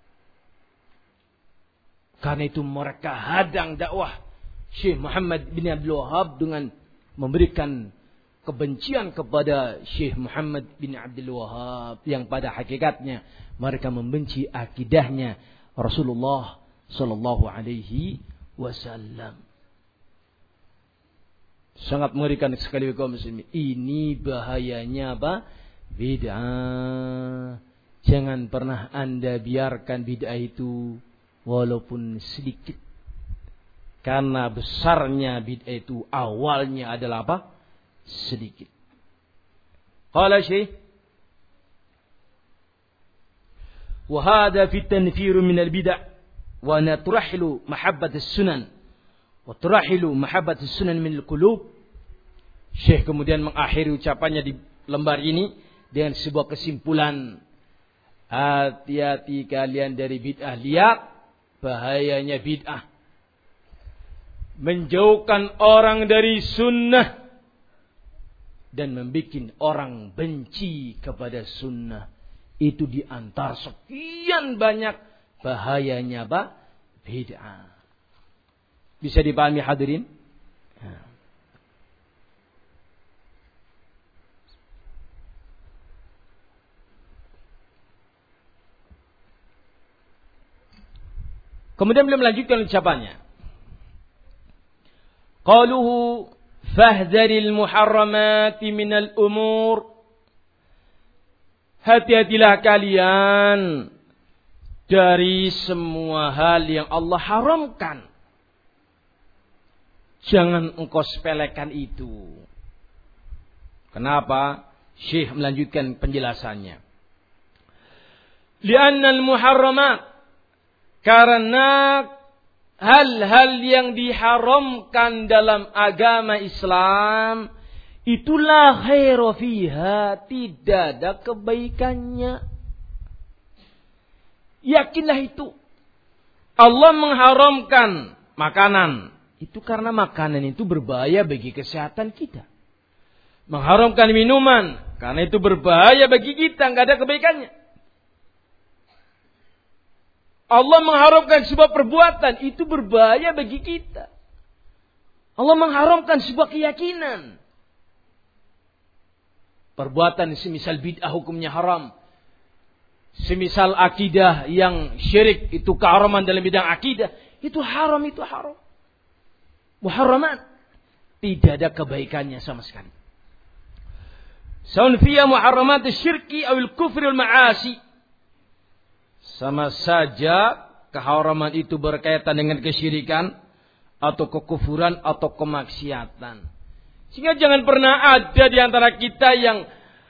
Speaker 1: Karena itu mereka hadang dakwah Syekh Muhammad bin Abdul Wahhab dengan memberikan kebencian kepada Syekh Muhammad bin Abdul Wahhab, yang pada hakikatnya mereka membenci akidahnya Rasulullah sallallahu alaihi wasallam. Sangat mengerikan sekali kaum muslimin. Ini bahayanya apa? Bid'ah. Jangan pernah Anda biarkan bid'ah itu walaupun sedikit. Karena besarnya bid'ah itu awalnya adalah apa? Sedikit. Qala Syekh, wa hadha fi tanfir min al-bid'ah wa naturahilu mahabbat as-sunan wa turahilu mahabbat as-sunan min al-qulub. Syekh kemudian mengakhiri ucapannya di lembar ini dengan sebuah kesimpulan. Hati-hati kalian dari bid'ah. Lihat bahayanya bid'ah. Menjauhkan orang dari sunnah dan membuat orang benci kepada sunnah. Itu di antara sekian banyak bahayanya apa? Bid'ah. Bisa dipahami hadirin? Kemudian beliau melanjutkan ucapannya. Qaluhu fahdharil muharramati minal umur. Hati-hatilah kalian dari semua hal yang Allah haramkan. Jangan engkau sepelekan itu. Kenapa? Syekh melanjutkan penjelasannya. Li'anna al-muharramat, karena hal-hal yang diharamkan dalam agama Islam itulah khairu fiha, tidak ada kebaikannya. Yakinlah itu. Allah mengharamkan makanan. Itu karena makanan itu berbahaya bagi kesehatan kita. Mengharamkan minuman. Karena itu berbahaya bagi kita. Enggak ada kebaikannya. Allah mengharamkan sebuah perbuatan. Itu berbahaya bagi kita. Allah mengharamkan sebuah keyakinan. Perbuatan semisal bid'ah hukumnya haram. Semisal akidah yang syirik. Itu keharaman dalam bidang akidah. Itu haram, itu haram. Muharramat. Tidak ada kebaikannya sama sekali. Saun fiya muharramat syirki awil kufri wal ma'asi. Sama saja keharaman itu berkaitan dengan kesyirikan atau kekufuran atau kemaksiatan. Sehingga jangan pernah ada di antara kita yang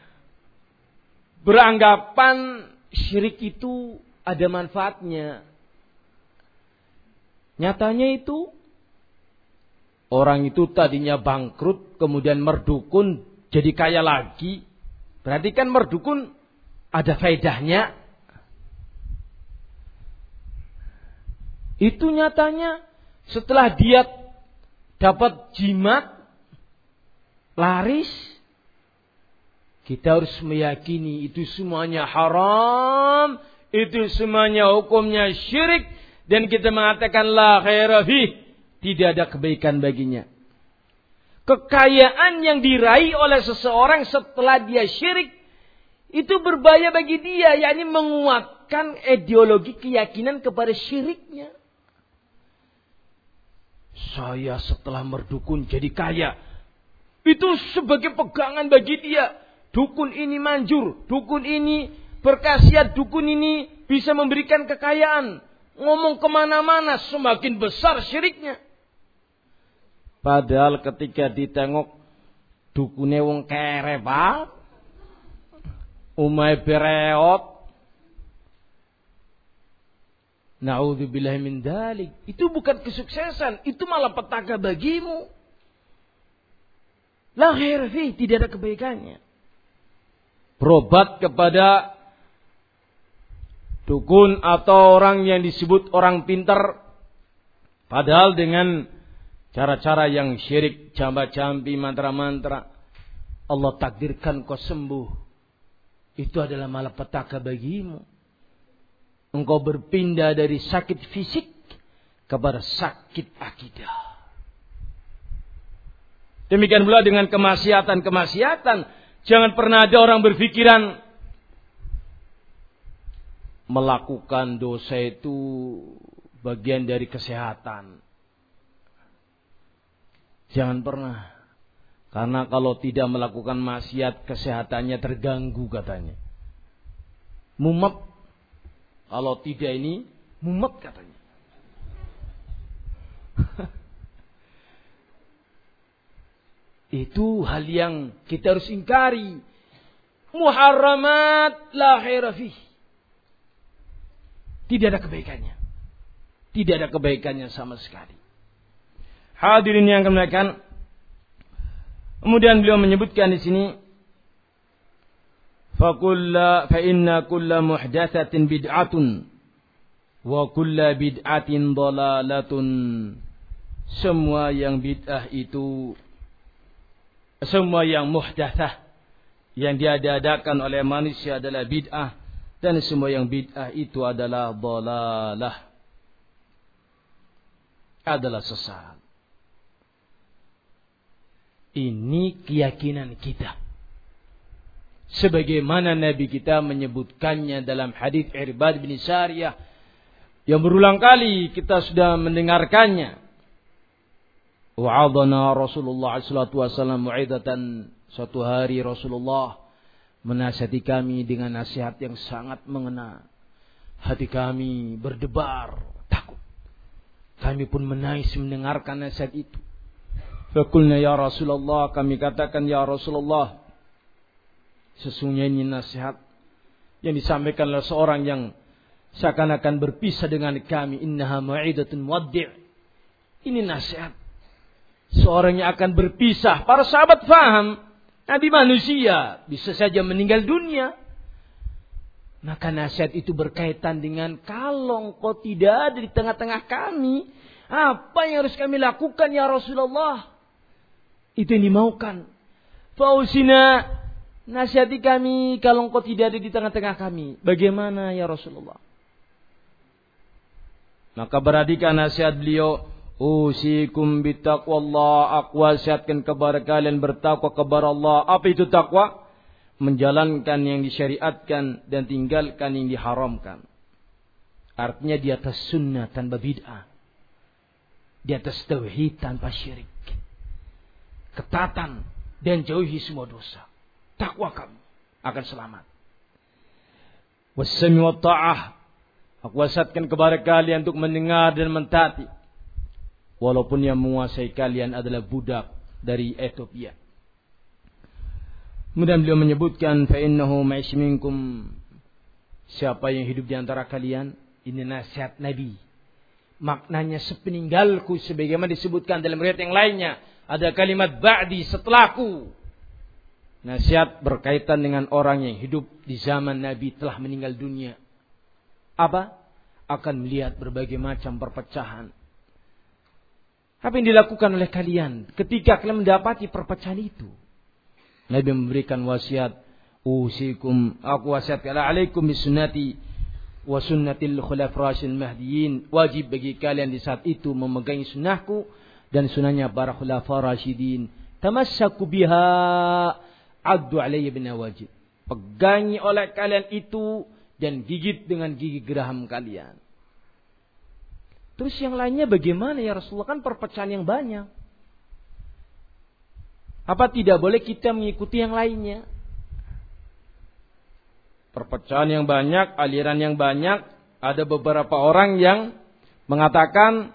Speaker 1: beranggapan syirik itu ada manfaatnya. Nyatanya itu orang itu tadinya bangkrut, kemudian merdukun, jadi kaya lagi. Berarti kan merdukun ada faedahnya. Itu nyatanya setelah dia dapat jimat, laris, kita harus meyakini itu semuanya haram, itu semuanya hukumnya syirik, dan kita mengatakan la khaira fih. Tidak ada kebaikan baginya. Kekayaan yang diraih oleh seseorang setelah dia syirik, itu berbahaya bagi dia. Yakni menguatkan ideologi keyakinan kepada syiriknya. Saya setelah merdukun jadi kaya. Itu sebagai pegangan bagi dia. Dukun ini manjur. Dukun ini berkhasiat. Dukun ini bisa memberikan kekayaan. Ngomong kemana-mana semakin besar syiriknya. Padahal ketika ditengok dukune wong kere pak, umai bereot, na'udzubillahi min dzalik. Itu bukan kesuksesan, itu malah petaka bagimu. La khair fi, tidak ada kebaikannya. Berobat kepada dukun atau orang yang disebut orang pintar, padahal dengan cara-cara yang syirik, jamba-jambi, mantra-mantra, Allah takdirkan kau sembuh. Itu adalah malapetaka bagimu. Engkau berpindah dari sakit fisik kepada sakit akidah. Demikian pula dengan kemaksiatan-kemaksiatan. Jangan pernah ada orang berpikiran melakukan dosa itu bagian dari kesehatan. Jangan pernah. Karena kalau tidak melakukan maksiat, kesehatannya terganggu katanya. Mumet. Kalau tidak ini, mumet katanya. Itu hal yang kita harus ingkari. Muharramat la khaira fih. Tidak ada kebaikannya. Tidak ada kebaikannya sama sekali. Hadirin yang kami muliakan, kemudian beliau menyebutkan di sini, fa kulla fa inna kulla muhdatsatin bid'atun wa kulla bid'atin dhalalatun. Semua yang bid'ah itu, semua yang muhdatsah, yang diadakan oleh manusia adalah bid'ah, dan semua yang bid'ah itu adalah dhalalah, adalah sesat. Ini keyakinan kita. Sebagaimana Nabi kita menyebutkannya dalam hadis Irbad bin Sariyah yang berulang kali kita sudah mendengarkannya. Wa'adana Rasulullah sallallahu alaihi wasallam mu'idatan. Suatu hari Rasulullah menasihati kami dengan nasihat yang sangat mengena. hati kami berdebar, takut. Kami pun menangis mendengarkan nasihat itu. Faqulna ya Rasulullah, kami katakan ya Rasulullah, sesungguhnya ini nasihat yang disampaikan oleh seorang yang seakan-akan berpisah dengan kami. Innaha ma'idatun muwaddi'. Ini nasihat seorang yang akan berpisah. Para sahabat faham, Nabi manusia bisa saja meninggal dunia. Maka nasihat itu berkaitan dengan kalau engkau tidak ada di tengah-tengah kami, apa yang harus kami lakukan ya Rasulullah? Itu yang dimaukan. Fausina, nasihati kami kalau engkau tidak ada di tengah-tengah kami. Bagaimana ya Rasulullah? Maka perhatikan nasihat beliau. Usikum bittaqwallah. Aku wasiatkan kepada kalian bertakwa kepada Allah. Apa itu takwa? Menjalankan yang disyariatkan dan tinggalkan yang diharamkan. Artinya di atas sunnah tanpa bid'ah. Di atas tauhid tanpa syirik. Ketatan dan jauhi semua dosa. Takwa kamu akan selamat. Wassami wa ta'ah. Aku wasiatkan kepada kalian untuk mendengar dan mentaati. Walaupun yang menguasai kalian adalah budak dari Ethiopia. Kemudian beliau menyebutkan fa innahu ma'ish minkum, siapa yang hidup di antara kalian, ini nasihat Nabi. Maknanya sepeninggalku, sebagaimana disebutkan dalam riwayat yang lainnya, ada kalimat ba'di, setelahku. Nasihat berkaitan dengan orang yang hidup di zaman Nabi telah meninggal dunia. Apa? Akan melihat berbagai macam perpecahan. Apa yang dilakukan oleh kalian ketika kalian mendapati perpecahan itu? Nabi memberikan wasiat, usikum, aku wasiatkan alaikum bisunnati wa sunnatil khulafa'ir rasyidin mahdiyyin. Wajib bagi kalian di saat itu memegang sunnahku dan sunnahnya para khulafa'ir rasyidin. Tamassaku biha, addu alayya bin nawajid. Pegangi oleh kalian itu dan gigit dengan gigi geraham kalian. Terus yang lainnya bagaimana ya Rasulullah? Kan perpecahan yang banyak. Apa tidak boleh kita mengikuti yang lainnya? Perpecahan yang banyak, aliran yang banyak. Ada beberapa orang yang mengatakan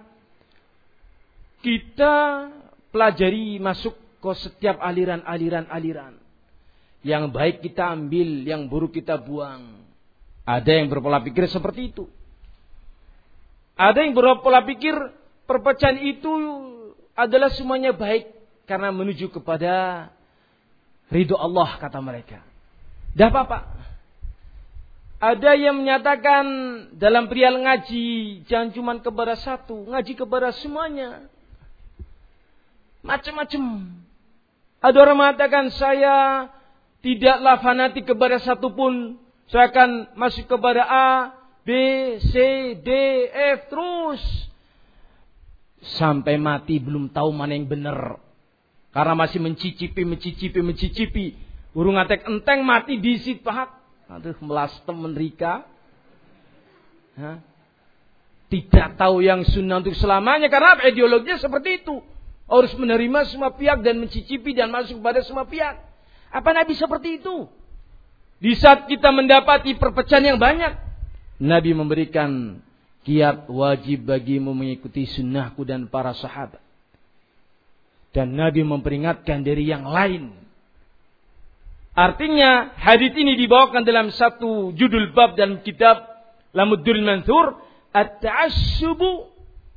Speaker 1: kita pelajari masuk ke setiap aliran-aliran-aliran. Yang baik kita ambil, yang buruk kita buang. Ada yang berpola pikir seperti itu. Ada yang berpola pikir perpecahan itu adalah semuanya baik karena menuju kepada ridho Allah, kata mereka. Dah apa-apa. Ada yang menyatakan dalam perihal ngaji, jangan cuma kepada satu, ngaji kepada semuanya. Macam-macam. Ada orang mengatakan saya tidaklah fanatik kepada satu pun. Saya akan masuk kepada A, B, C, D, F terus. Sampai mati belum tahu mana yang benar. Karena masih mencicipi, mencicipi, mencicipi. Urung atek enteng mati di situ pahak. Aduh, melastem menerika. Hah? Tidak tahu yang sunnah untuk selamanya. Karena ideologinya seperti itu. Harus menerima semua pihak dan mencicipi dan masuk pada semua pihak. Apa Nabi seperti itu? Di saat kita mendapati perpecahan yang banyak, Nabi memberikan kiat wajib bagimu mengikuti sunnahku dan para sahabat. Dan Nabi memperingatkan dari yang lain. Artinya hadits ini dibawakan dalam satu judul bab dalam kitab Lamuddurul Manthur, At-Ta'assubu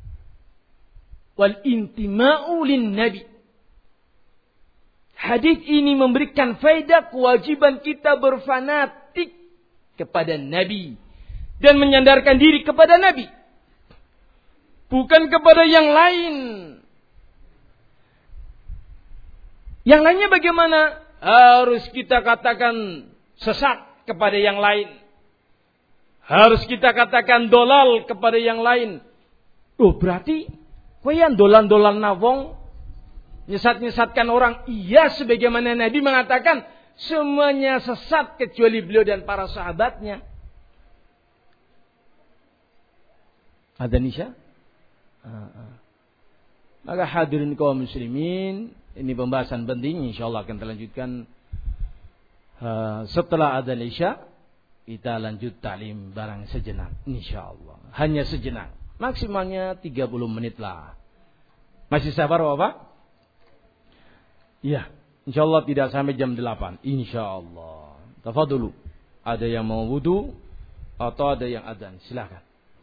Speaker 1: wal Intima'u lin Nabi. Hadits ini memberikan faedah kewajiban kita berfanatik kepada Nabi dan menyandarkan diri kepada Nabi, bukan kepada yang lain. Yang lainnya bagaimana? Harus kita katakan sesat kepada yang lain. Harus kita katakan dolal kepada yang lain. Oh, berarti kowe yang dolan-dolan nawong, nyesat-nyesatkan orang. Iya, sebagaimana Nabi mengatakan semuanya sesat kecuali beliau dan para sahabatnya. Ada Nisha? Maka hadirin kaum muslimin, ini pembahasan penting, insyaallah akan kita lanjutkan uh, setelah adzan Isya. kita lanjut taklim barang sejenak, insyaallah. Hanya sejenak, maksimalnya tiga puluh menit lah. Masih sabar Bapak? Iya, insyaallah tidak sampai jam delapan, insyaallah. Tafadholu. Ada yang mau wudu atau ada yang adzan, silakan.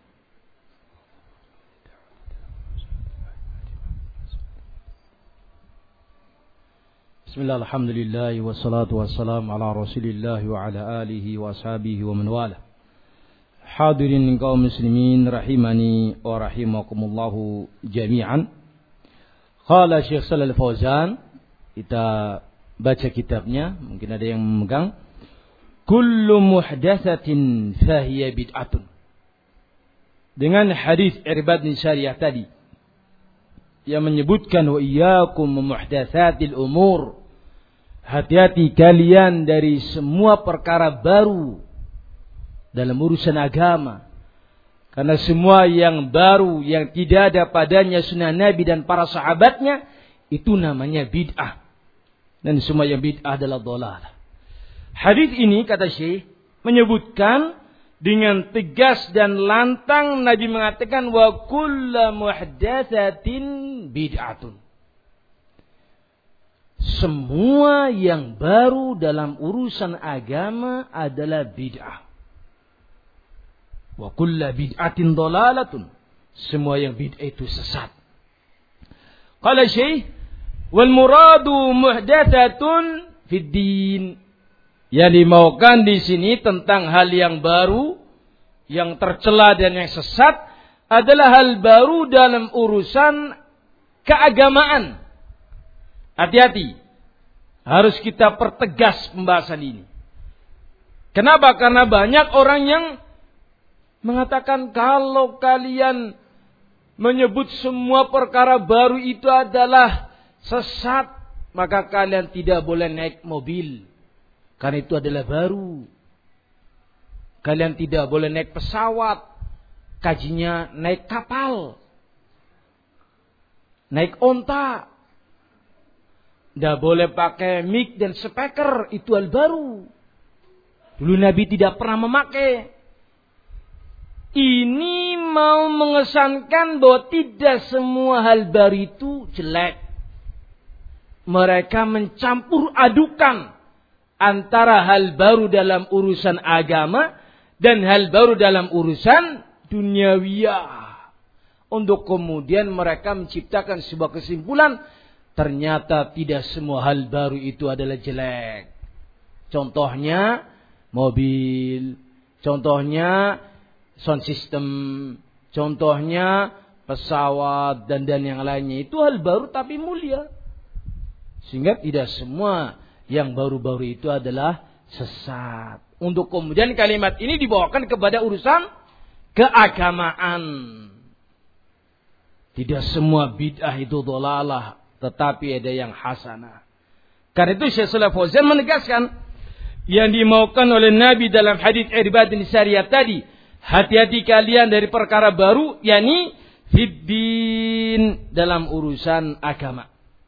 Speaker 1: Bismillah, alhamdulillah, wassalatu wassalamu ala rasulillah wa ala alihi wa ashabihi wa man wala. Hadirin kaum muslimin rahimani wa rahimakumullahu jami'an. Qala Syekh Shalal Fauzan, kita baca kitabnya, mungkin ada yang memegang. Kullu muhdatsatin fahiya bid'atun. Dengan hadis Irbad bin Sariyah tadi yang menyebutkan wa iyyakum muhdatsatil umur. Hati-hati kalian dari semua perkara baru dalam urusan agama. Karena semua yang baru, yang tidak ada padanya sunnah Nabi dan para sahabatnya, itu namanya bid'ah. Dan semua yang bid'ah adalah dhalalah. Hadis ini, kata Syekh, menyebutkan dengan tegas dan lantang Nabi mengatakan wa kullu muhdatsatin bid'atun. Semua yang baru dalam urusan agama adalah bid'ah. Wa kullu bid'atin dhalalatun. Semua yang bid'ah itu sesat. Qala Syekh, wal muradu muhdatsatun fid din. Yang dimaukan di sini tentang hal yang baru, yang tercela dan yang sesat adalah hal baru dalam urusan keagamaan. Hati-hati, harus kita pertegas pembahasan ini. Kenapa? Karena banyak orang yang mengatakan kalau kalian menyebut semua perkara baru itu adalah sesat, maka kalian tidak boleh naik mobil, karena itu adalah baru. Kalian tidak boleh naik pesawat, kajinya naik kapal, naik onta. Tidak boleh pakai mic dan speaker, itu hal baru. Dulu Nabi tidak pernah memakai. Ini mau mengesankan bahwa tidak semua hal baru itu jelek. Mereka mencampur adukan antara hal baru dalam urusan agama dan hal baru dalam urusan duniawiyah. Untuk kemudian mereka menciptakan sebuah kesimpulan, ternyata tidak semua hal baru itu adalah jelek. Contohnya mobil, contohnya sound system, contohnya pesawat dan dan yang lainnya. Itu hal baru tapi mulia. Sehingga tidak semua yang baru-baru itu adalah sesat. Untuk kemudian kalimat ini dibawakan kepada urusan keagamaan. Tidak semua bid'ah itu dhalalah, tetapi ada yang hasanah. Karena itu Syekh Shalal Fauzan menegaskan yang dimaukan oleh Nabi dalam hadis Irbad bin Sariyah tadi, hati-hati kalian dari perkara baru, yakni fiddin, dalam urusan agama.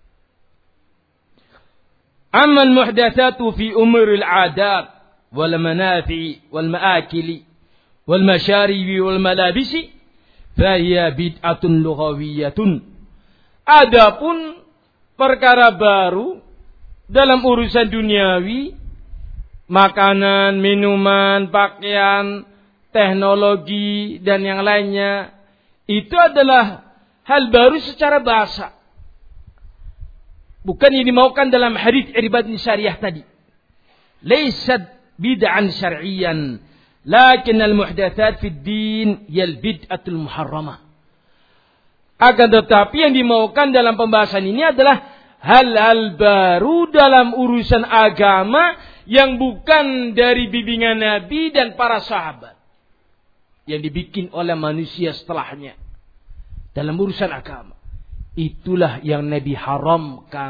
Speaker 1: Ammal muhdatsatu fi umuril adat wal manafi wal maakili wal masyaribi wal malabisi fa hiya bid'atun lughawiyatun. Adapun perkara baru dalam urusan duniawi, makanan, minuman, pakaian, teknologi dan yang lainnya, itu adalah hal baru secara bahasa. Bukan yang dimaukan dalam hadis Irbad bin Sariyah tadi. Laysat bid'an syar'iyyan, lakin al-muhdatsat fid din yal bid'atul muharramah. Akan tetapi yang dimaukan dalam pembahasan ini adalah hal-hal baru dalam urusan agama yang bukan dari bimbingan Nabi dan para sahabat, yang dibikin oleh manusia setelahnya dalam urusan agama. Itulah yang Nabi haramkan.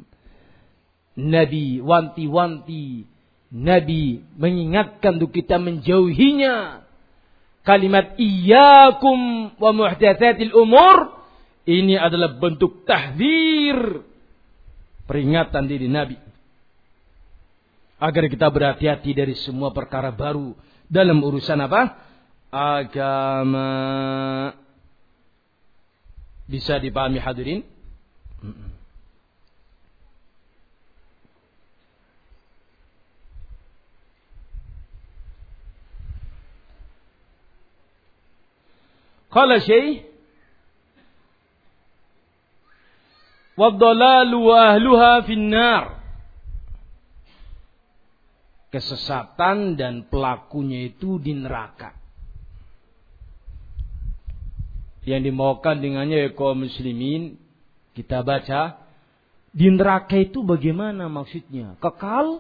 Speaker 1: Nabi wanti-wanti, Nabi mengingatkan untuk kita menjauhinya. Kalimat iyyakum wa muhdatsatil umur, ini adalah bentuk tahdzir, peringatan diri Nabi. Agar kita berhati-hati dari semua perkara baru dalam urusan apa? Agama. Bisa dipahami hadirin? Qala Syekh wad-dhalalu wa ahluha fin-nar. Kesesatan dan pelakunya itu di neraka. Yang dimaukan dengannya ya kaum muslimin, kita baca di neraka itu bagaimana maksudnya? Kekal?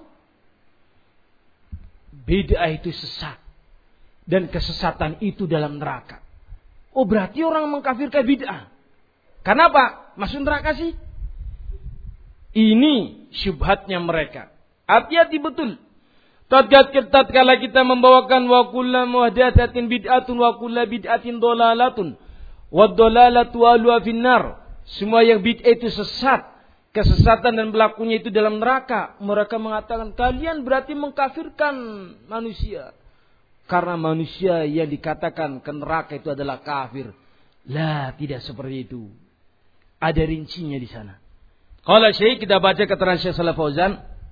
Speaker 1: Bid'ah itu sesat dan kesesatan itu dalam neraka. Oh berarti orang mengkafirkan bid'ah. Kenapa? Masuk neraka sih? Ini syubhatnya mereka. Hati-hati betul. Tatkala kita membawakan wa kullu muhdatsatin bid'atun wa kullu bid'atin dhalalatun wa dhalalatu alwa finnar. Semua yang bid'ah itu sesat, kesesatan dan pelakunya itu dalam neraka. Mereka mengatakan kalian berarti mengkafirkan manusia. Karena manusia yang dikatakan ke neraka itu adalah kafir. Lah, tidak seperti itu. Ada rincinya di sana. Qala Syekh, kita baca keterangan Syekh Shalih Fauzan.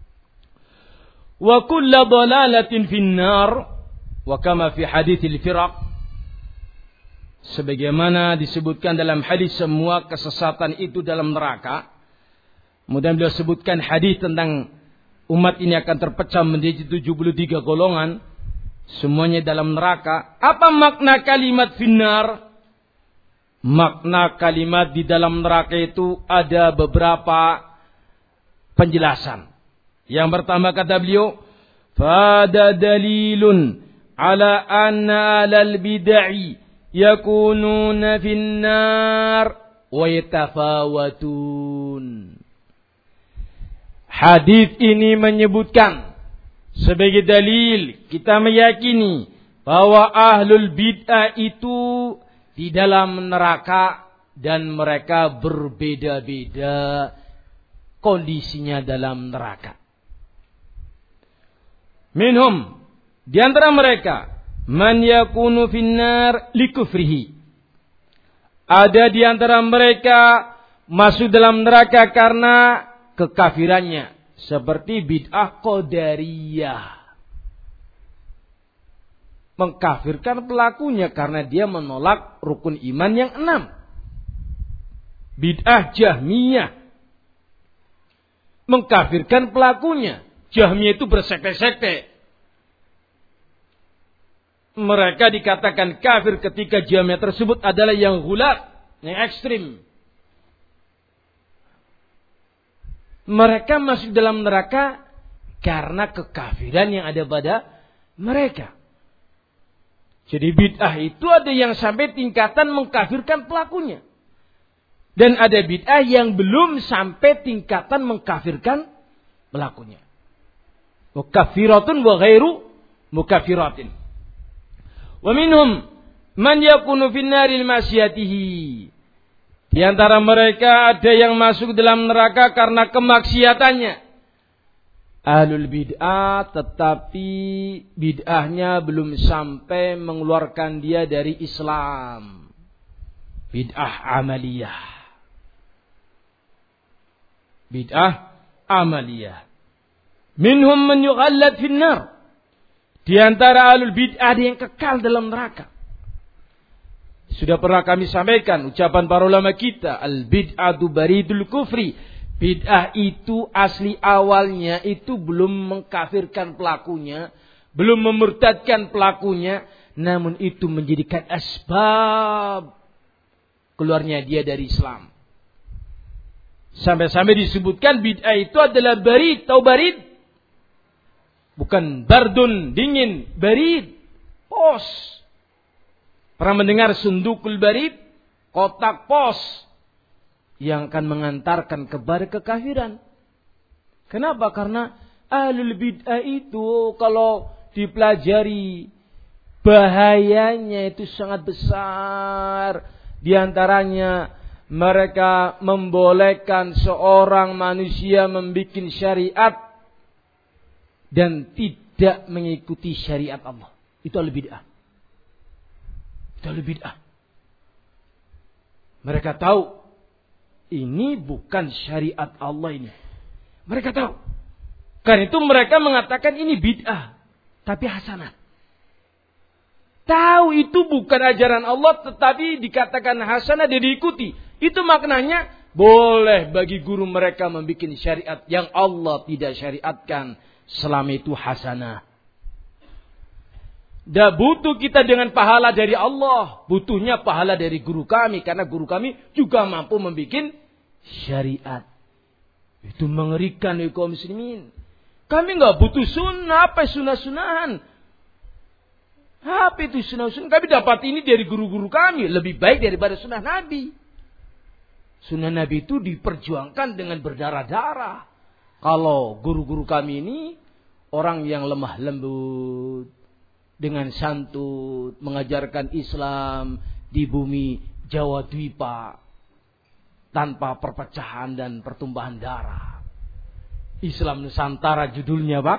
Speaker 1: Wa kullu dhalalatin finnar wa kama fi haditsil firaq. Sebagaimana disebutkan dalam hadis semua kesesatan itu dalam neraka. Kemudian beliau sebutkan hadis tentang umat ini akan terpecah menjadi tujuh puluh tiga golongan. Semuanya dalam neraka. Apa makna kalimat finnar? Makna kalimat di dalam neraka itu ada beberapa penjelasan. Yang pertama kata beliau, fada dalilun ala anna alal bid'ah yakununa finnar wa yatafawatun. Hadis ini menyebutkan sebagai dalil kita meyakini bahwa ahlul bid'ah itu di dalam neraka dan mereka berbeda-beda kondisinya dalam neraka. Minhum, di antara mereka, man yakunu finnar likufrihi. Ada di antara mereka masuk dalam neraka karena kekafirannya, seperti bid'ah qadariyah. Mengkafirkan pelakunya karena dia menolak rukun iman yang enam. Bid'ah Jahmiyah. Mengkafirkan pelakunya. Jahmiyah itu bersekte-sekte. Mereka dikatakan kafir ketika Jahmiyah tersebut adalah yang gulat, yang ekstrim. Mereka masuk dalam neraka karena kekafiran yang ada pada mereka. Jadi bid'ah itu ada yang sampai tingkatan mengkafirkan pelakunya. Dan ada bid'ah yang belum sampai tingkatan mengkafirkan pelakunya. Mukaffiratun wa ghairu mukaffiratin. Wa minhum man yakunu fin naril masyiyatihi. Di antara mereka ada yang masuk dalam neraka karena kemaksiatannya. Ahlul bid'ah tetapi bid'ahnya belum sampai mengeluarkan dia dari Islam. Bid'ah amaliyah. Bid'ah amaliyah. Minhum man yughallad finnar. Di antara ahlul bid'ah ada yang kekal dalam neraka. Sudah pernah kami sampaikan ucapan para ulama kita, al bid'atu baridul kufri. Bid'ah itu asli awalnya itu belum mengkafirkan pelakunya, belum memurtadkan pelakunya, namun itu menjadikan asbab keluarnya dia dari Islam. Sampai-sampai disebutkan bid'ah itu adalah barid, tahu barid? Bukan bardun, dingin, barid, pos. Pernah mendengar sundukul barid? Kotak pos. Yang akan mengantarkan kepada kekafiran. Kenapa? Karena ahlul bid'ah itu kalau dipelajari bahayanya itu sangat besar. Di antaranya mereka membolehkan seorang manusia membuat syariat dan tidak mengikuti syariat Allah. Itu al-bid'ah. Itu al-bid'ah. Mereka tahu ini bukan syariat Allah ini. Mereka tahu. Karena itu mereka mengatakan ini bid'ah. Tapi hasanah. Tahu itu bukan ajaran Allah, tetapi dikatakan hasanah dan diikuti. Itu maknanya boleh bagi guru mereka membuat syariat yang Allah tidak syariatkan. Selama itu hasanah. Dah butuh kita dengan pahala dari Allah. Butuhnya pahala dari guru kami. Karena guru kami juga mampu membuat syariat. Itu mengerikan ya kaum muslimin. Kami enggak butuh sunnah. Apa sunnah-sunnahan? Apa itu sunnah-sunnahan? Kami dapat ini dari guru-guru kami. Lebih baik daripada sunnah Nabi. Sunnah Nabi itu diperjuangkan dengan berdarah-darah. Kalau guru-guru kami ini orang yang lemah lembut. Dengan santun. Mengajarkan Islam di bumi Jawa Dwipa. Tanpa perpecahan dan pertumbuhan darah. Islam Nusantara judulnya Pak.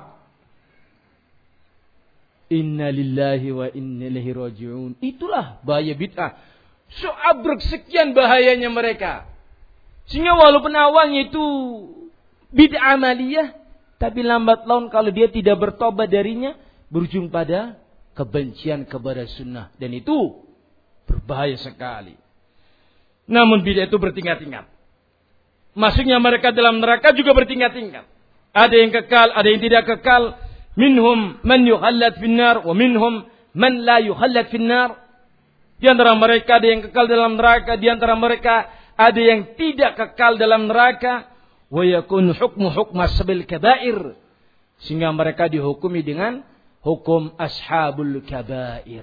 Speaker 1: Inna lillahi wa inna ilaihi raji'un. Itulah bahaya bid'ah. So abrek sekian bahayanya mereka. Sehingga walaupun awalnya itu bid'ah amaliyah. Tapi lambat laun kalau dia tidak bertobat darinya. Berujung pada kebencian kepada sunnah. Dan itu berbahaya sekali. Namun bid'ah itu bertingkat-tingkat. Masuknya mereka dalam neraka juga bertingkat-tingkat. Ada yang kekal, ada yang tidak kekal. Minhum man yukhallad finnar wa minhum man la yukhallad finnar. Di antara mereka ada yang kekal dalam neraka, di antara mereka ada yang tidak kekal dalam neraka. Wa yakun hukmu hukma sabil kabair. Sehingga mereka dihukumi dengan hukum ashabul kabair.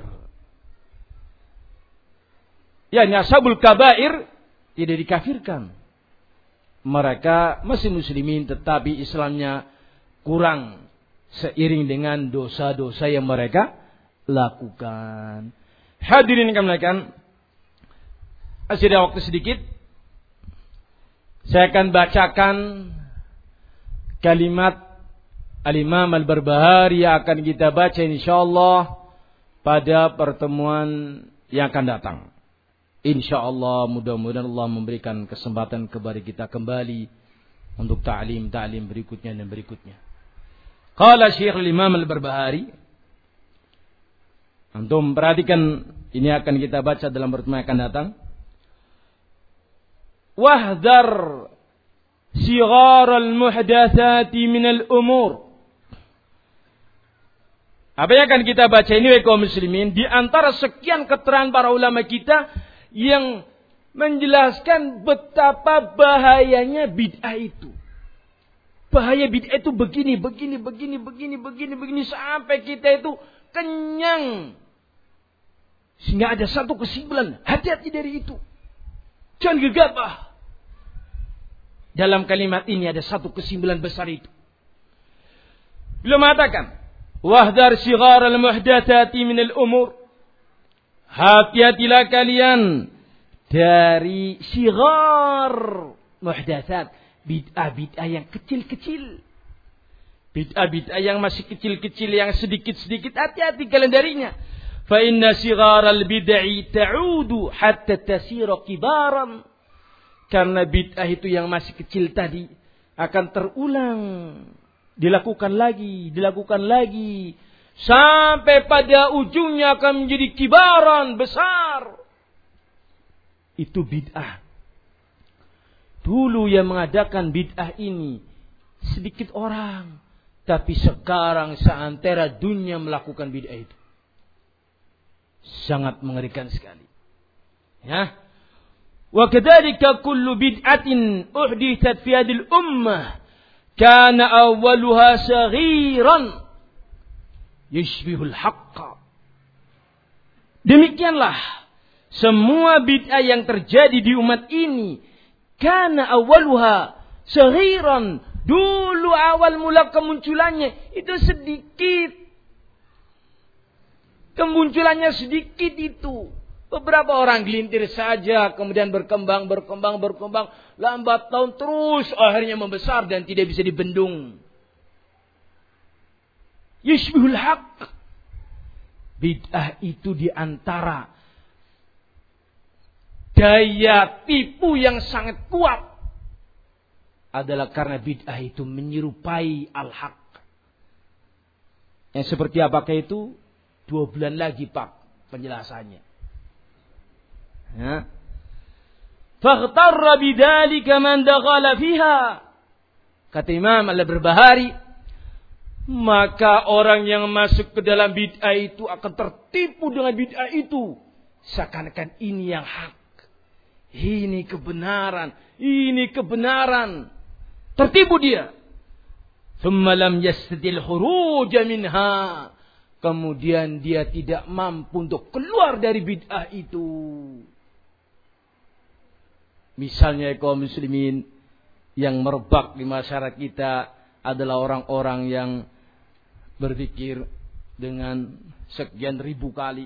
Speaker 1: Ya, ashabul kabair tidak dikafirkan. Mereka masih muslimin tetapi Islamnya kurang seiring dengan dosa-dosa yang mereka lakukan. Hadirin yang kami muliakan, masih ada waktu sedikit. Saya akan bacakan kalimat Al-Imam Al-Barbahari yang akan kita baca insyaallah pada pertemuan yang akan datang. InsyaAllah mudah-mudahan Allah memberikan kesempatan kepada kita kembali untuk ta'lim-ta'lim berikutnya dan berikutnya. Qala Syekh Al-Imam Al-Barbahari. Antum perhatikan, ini akan kita baca dalam pertemuan yang akan datang. Wahdar sighar al-muhdatsati min al-umur. Apa yang akan kita baca ini kaum muslimin, di antara sekian keterangan para ulama kita yang menjelaskan betapa bahayanya bid'ah itu. Bahaya bid'ah itu begini, begini, begini, begini, begini, begini. Sampai kita itu kenyang. Sehingga ada satu kesimpulan. Hati-hati dari itu. Jangan gegabah. Dalam kalimat ini ada satu kesimpulan besar itu. Beliau mengatakan. Wahdar sighar al-muhdatsati min al-umur. Hati-hatilah kalian dari sighar muhdatsat, bid'ah-bid'ah yang kecil-kecil. Bid'ah-bid'ah yang masih kecil-kecil, yang sedikit-sedikit, hati-hati kalian darinya. Fa inna sighar al-bid'i ta'udu hatta tasira kibaran. Karena bid'ah itu yang masih kecil tadi akan terulang, dilakukan lagi, dilakukan lagi. Sampai pada ujungnya akan menjadi kibaran besar. Itu bid'ah. Dulu yang mengadakan bid'ah ini sedikit orang. Tapi sekarang seantero dunia melakukan bid'ah itu. Sangat mengerikan sekali. Ya. Wa kadzalika kullu bid'atin uhdithat fi hadhihi al-ummah kana awwaluha saghiran yushbihul haqqa. Demikianlah semua bid'ah yang terjadi di umat ini, kana awaluha saghiran, dulu awal mula kemunculannya itu sedikit. Kemunculannya sedikit itu. Beberapa orang gelintir saja, kemudian berkembang, berkembang, berkembang, lambat laun terus akhirnya membesar dan tidak bisa dibendung. yushbihul haqq. Bid'ah itu diantara daya tipu yang sangat kuat adalah karena bid'ah itu menyerupai al-haq. Yang seperti apakah itu? Dua bulan lagi Pak penjelasannya. Ya. Faghtarra bidzalika man dakhala fiha. Kata Imam Al-Barbahari, maka orang yang masuk ke dalam bid'ah itu akan tertipu dengan bid'ah itu. Seakan-akan ini yang hak. Ini kebenaran. Ini kebenaran. Tertipu dia. Thumma lam yastadil khuruja minha. Kemudian dia tidak mampu untuk keluar dari bid'ah itu. Misalnya kaum muslimin yang merebak di masyarakat kita adalah orang-orang yang berzikir dengan sekian ribu kali.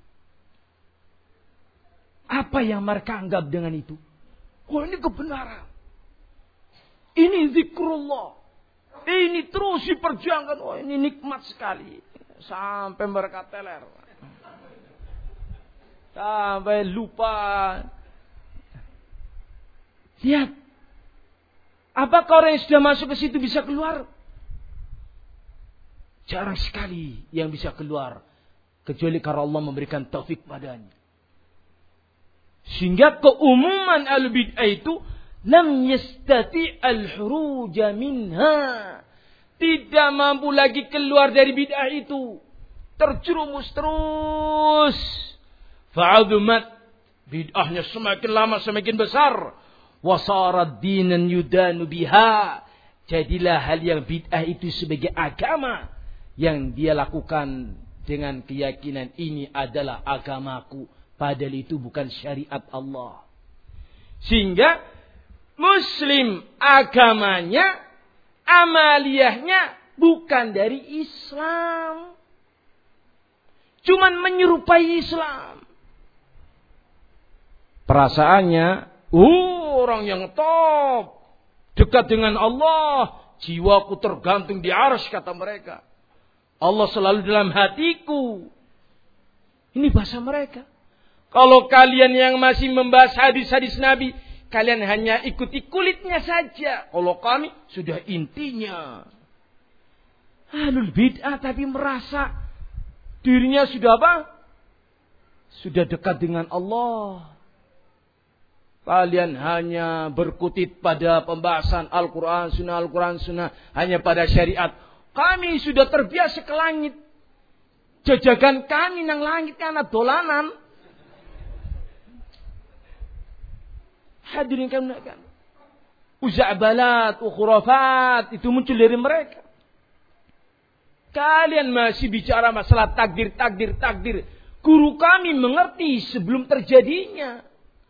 Speaker 1: Apa yang mereka anggap dengan itu? Oh, ini kebenaran. Ini zikrullah. Ini terus diperjuangkan. Oh, ini nikmat sekali. Sampai mereka teler. Sampai lupa. Lihat. Apakah orang yang sudah masuk ke situ bisa keluar? Jarang sekali yang bisa keluar. Kecuali karena Allah memberikan taufik padanya. Sehingga keumuman al-bid'ah itu lam yastati' al-huruja minha. Tidak mampu lagi keluar dari bid'ah itu. Terjerumus terus. Fa'adhumat. Bid'ahnya semakin lama semakin besar. Wasarat dinan yudanu biha. Jadilah hal yang bid'ah itu sebagai agama. Yang dia lakukan dengan keyakinan ini adalah agamaku. Padahal itu bukan syariat Allah. Sehingga Muslim agamanya, amaliyahnya bukan dari Islam. Cuman menyerupai Islam. Perasaannya, oh, orang yang top. Dekat dengan Allah. Jiwaku tergantung di arsy, kata mereka. Allah selalu dalam hatiku. Ini bahasa mereka. Kalau kalian yang masih membahas hadis-hadis Nabi, kalian hanya ikuti kulitnya saja. Kalau kami sudah intinya. Ahlul bid'ah tapi merasa dirinya sudah apa? Sudah dekat dengan Allah. Kalian hanya berkutit pada pembahasan Al-Quran, Sunnah, Al-Quran, Sunnah. Hanya pada syariat. Kami sudah terbiasa ke langit. Jajagan kami nang langit karena dolanan. Hadirin kami kan. Uza'balat, ukhurafat. Itu muncul dari mereka. Kalian masih bicara masalah takdir, takdir, takdir. Guru kami mengerti sebelum terjadinya.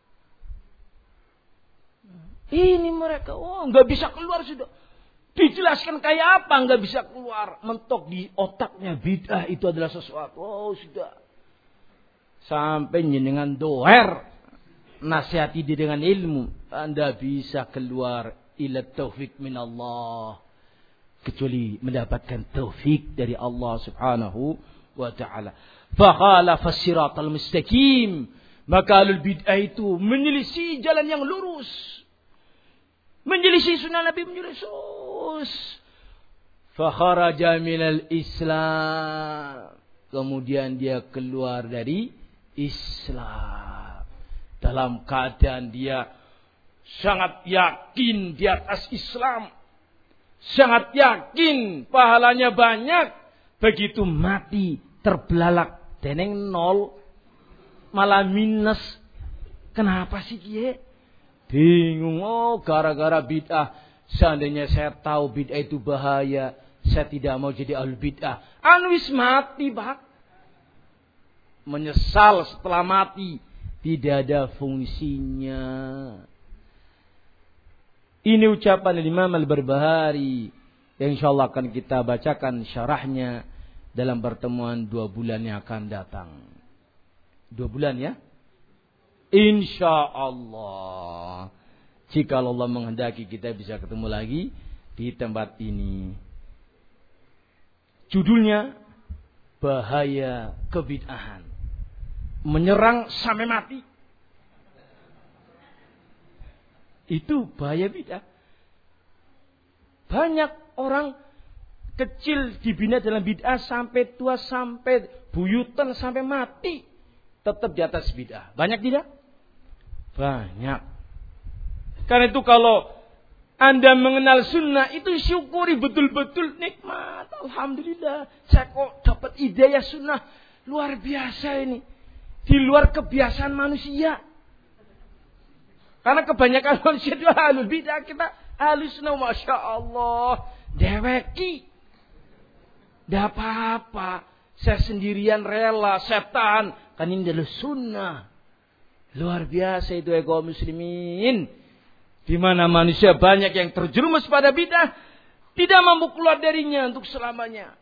Speaker 1: Ini mereka. Oh, nggak bisa keluar sudah. Dijelaskan kayak apa nggak bisa keluar. Mentok di otaknya bid'ah itu adalah sesuatu. Oh, sudah. Sampai jenengan doher. Nasihati dia dengan ilmu. Anda bisa keluar ila taufik min Allah. Kecuali mendapatkan taufik dari Allah subhanahu wa ta'ala. Fakhala fassiratal mustaqim. Maka alul bid'ah itu menyelisih jalan yang lurus. Menyelisih sunnah Nabi menyelisih. Fakharaja minal Islam. Kemudian dia keluar dari Islam. Dalam keadaan dia sangat yakin di atas Islam. Sangat yakin pahalanya banyak. Begitu mati terbelalak. Deneng nol. Malah minus. Kenapa sih dia? Bingung. Oh gara-gara bid'ah. Seandainya saya tahu bid'ah itu bahaya. Saya tidak mau jadi ahli bid'ah. Anwis mati bak. Menyesal setelah mati. Tidak ada fungsinya. Ini ucapan Imam Al-Barbahari. Yang insyaAllah akan kita bacakan syarahnya. Dalam pertemuan dua bulan yang akan datang. Dua bulan ya. InsyaAllah. Jika Allah menghendaki kita bisa ketemu lagi. Di tempat ini. Judulnya bahaya kebid'ahan. Menyerang sampai mati. Itu bahaya bid'ah. Banyak orang kecil dibina dalam bid'ah sampai tua, sampai buyutan, sampai mati. Tetap di atas bid'ah. Banyak tidak? Banyak. Karena itu kalau Anda mengenal sunnah, itu syukuri betul-betul nikmat. Alhamdulillah. Saya kok dapat hidayah sunnah. Luar biasa ini. Di luar kebiasaan manusia. Karena kebanyakan manusia itu ahlul bid'ah. Kita ahlul sunnah. Masya Allah. Deweki. Tidak apa-apa. Saya sendirian rela. Setan. Kan ini adalah sunnah. Luar biasa itu ego muslimin. Di mana manusia banyak yang terjerumus pada bid'ah, tidak mampu keluar darinya untuk selamanya.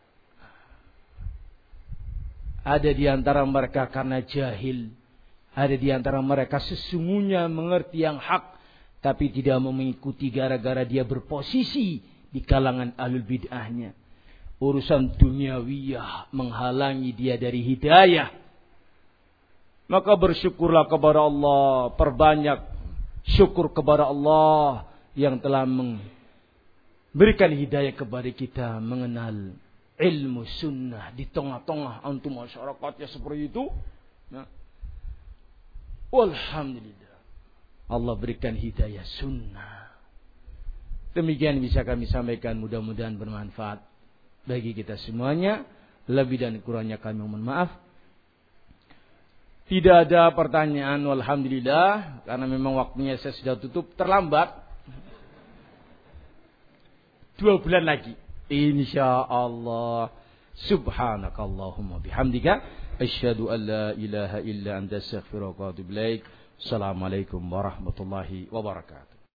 Speaker 1: Ada di antara mereka karena jahil, ada di antara mereka sesungguhnya mengerti yang hak, tapi tidak mau mengikuti gara-gara dia berposisi di kalangan ahlul bid'ahnya. Urusan duniawiyah menghalangi dia dari hidayah. Maka bersyukurlah kepada Allah, perbanyak syukur kepada Allah yang telah memberikan hidayah kepada kita mengenal ilmu sunnah di tengah-tengah antum masyarakatnya seperti itu. Nah, walhamdulillah Allah berikan hidayah sunnah. Demikian bisa kami sampaikan, mudah-mudahan bermanfaat bagi kita semuanya. Lebih dan kurangnya kami mohon maaf. Tidak ada pertanyaan, walhamdulillah, karena memang waktunya saya sudah tutup terlambat. Dua bulan lagi, insyaallah. Subhanakallahumma bihamdika, asyhadu an la ilaha illa anta astaghfiruka wa atubu ilaik. Assalamualaikum warahmatullahi wabarakatuh.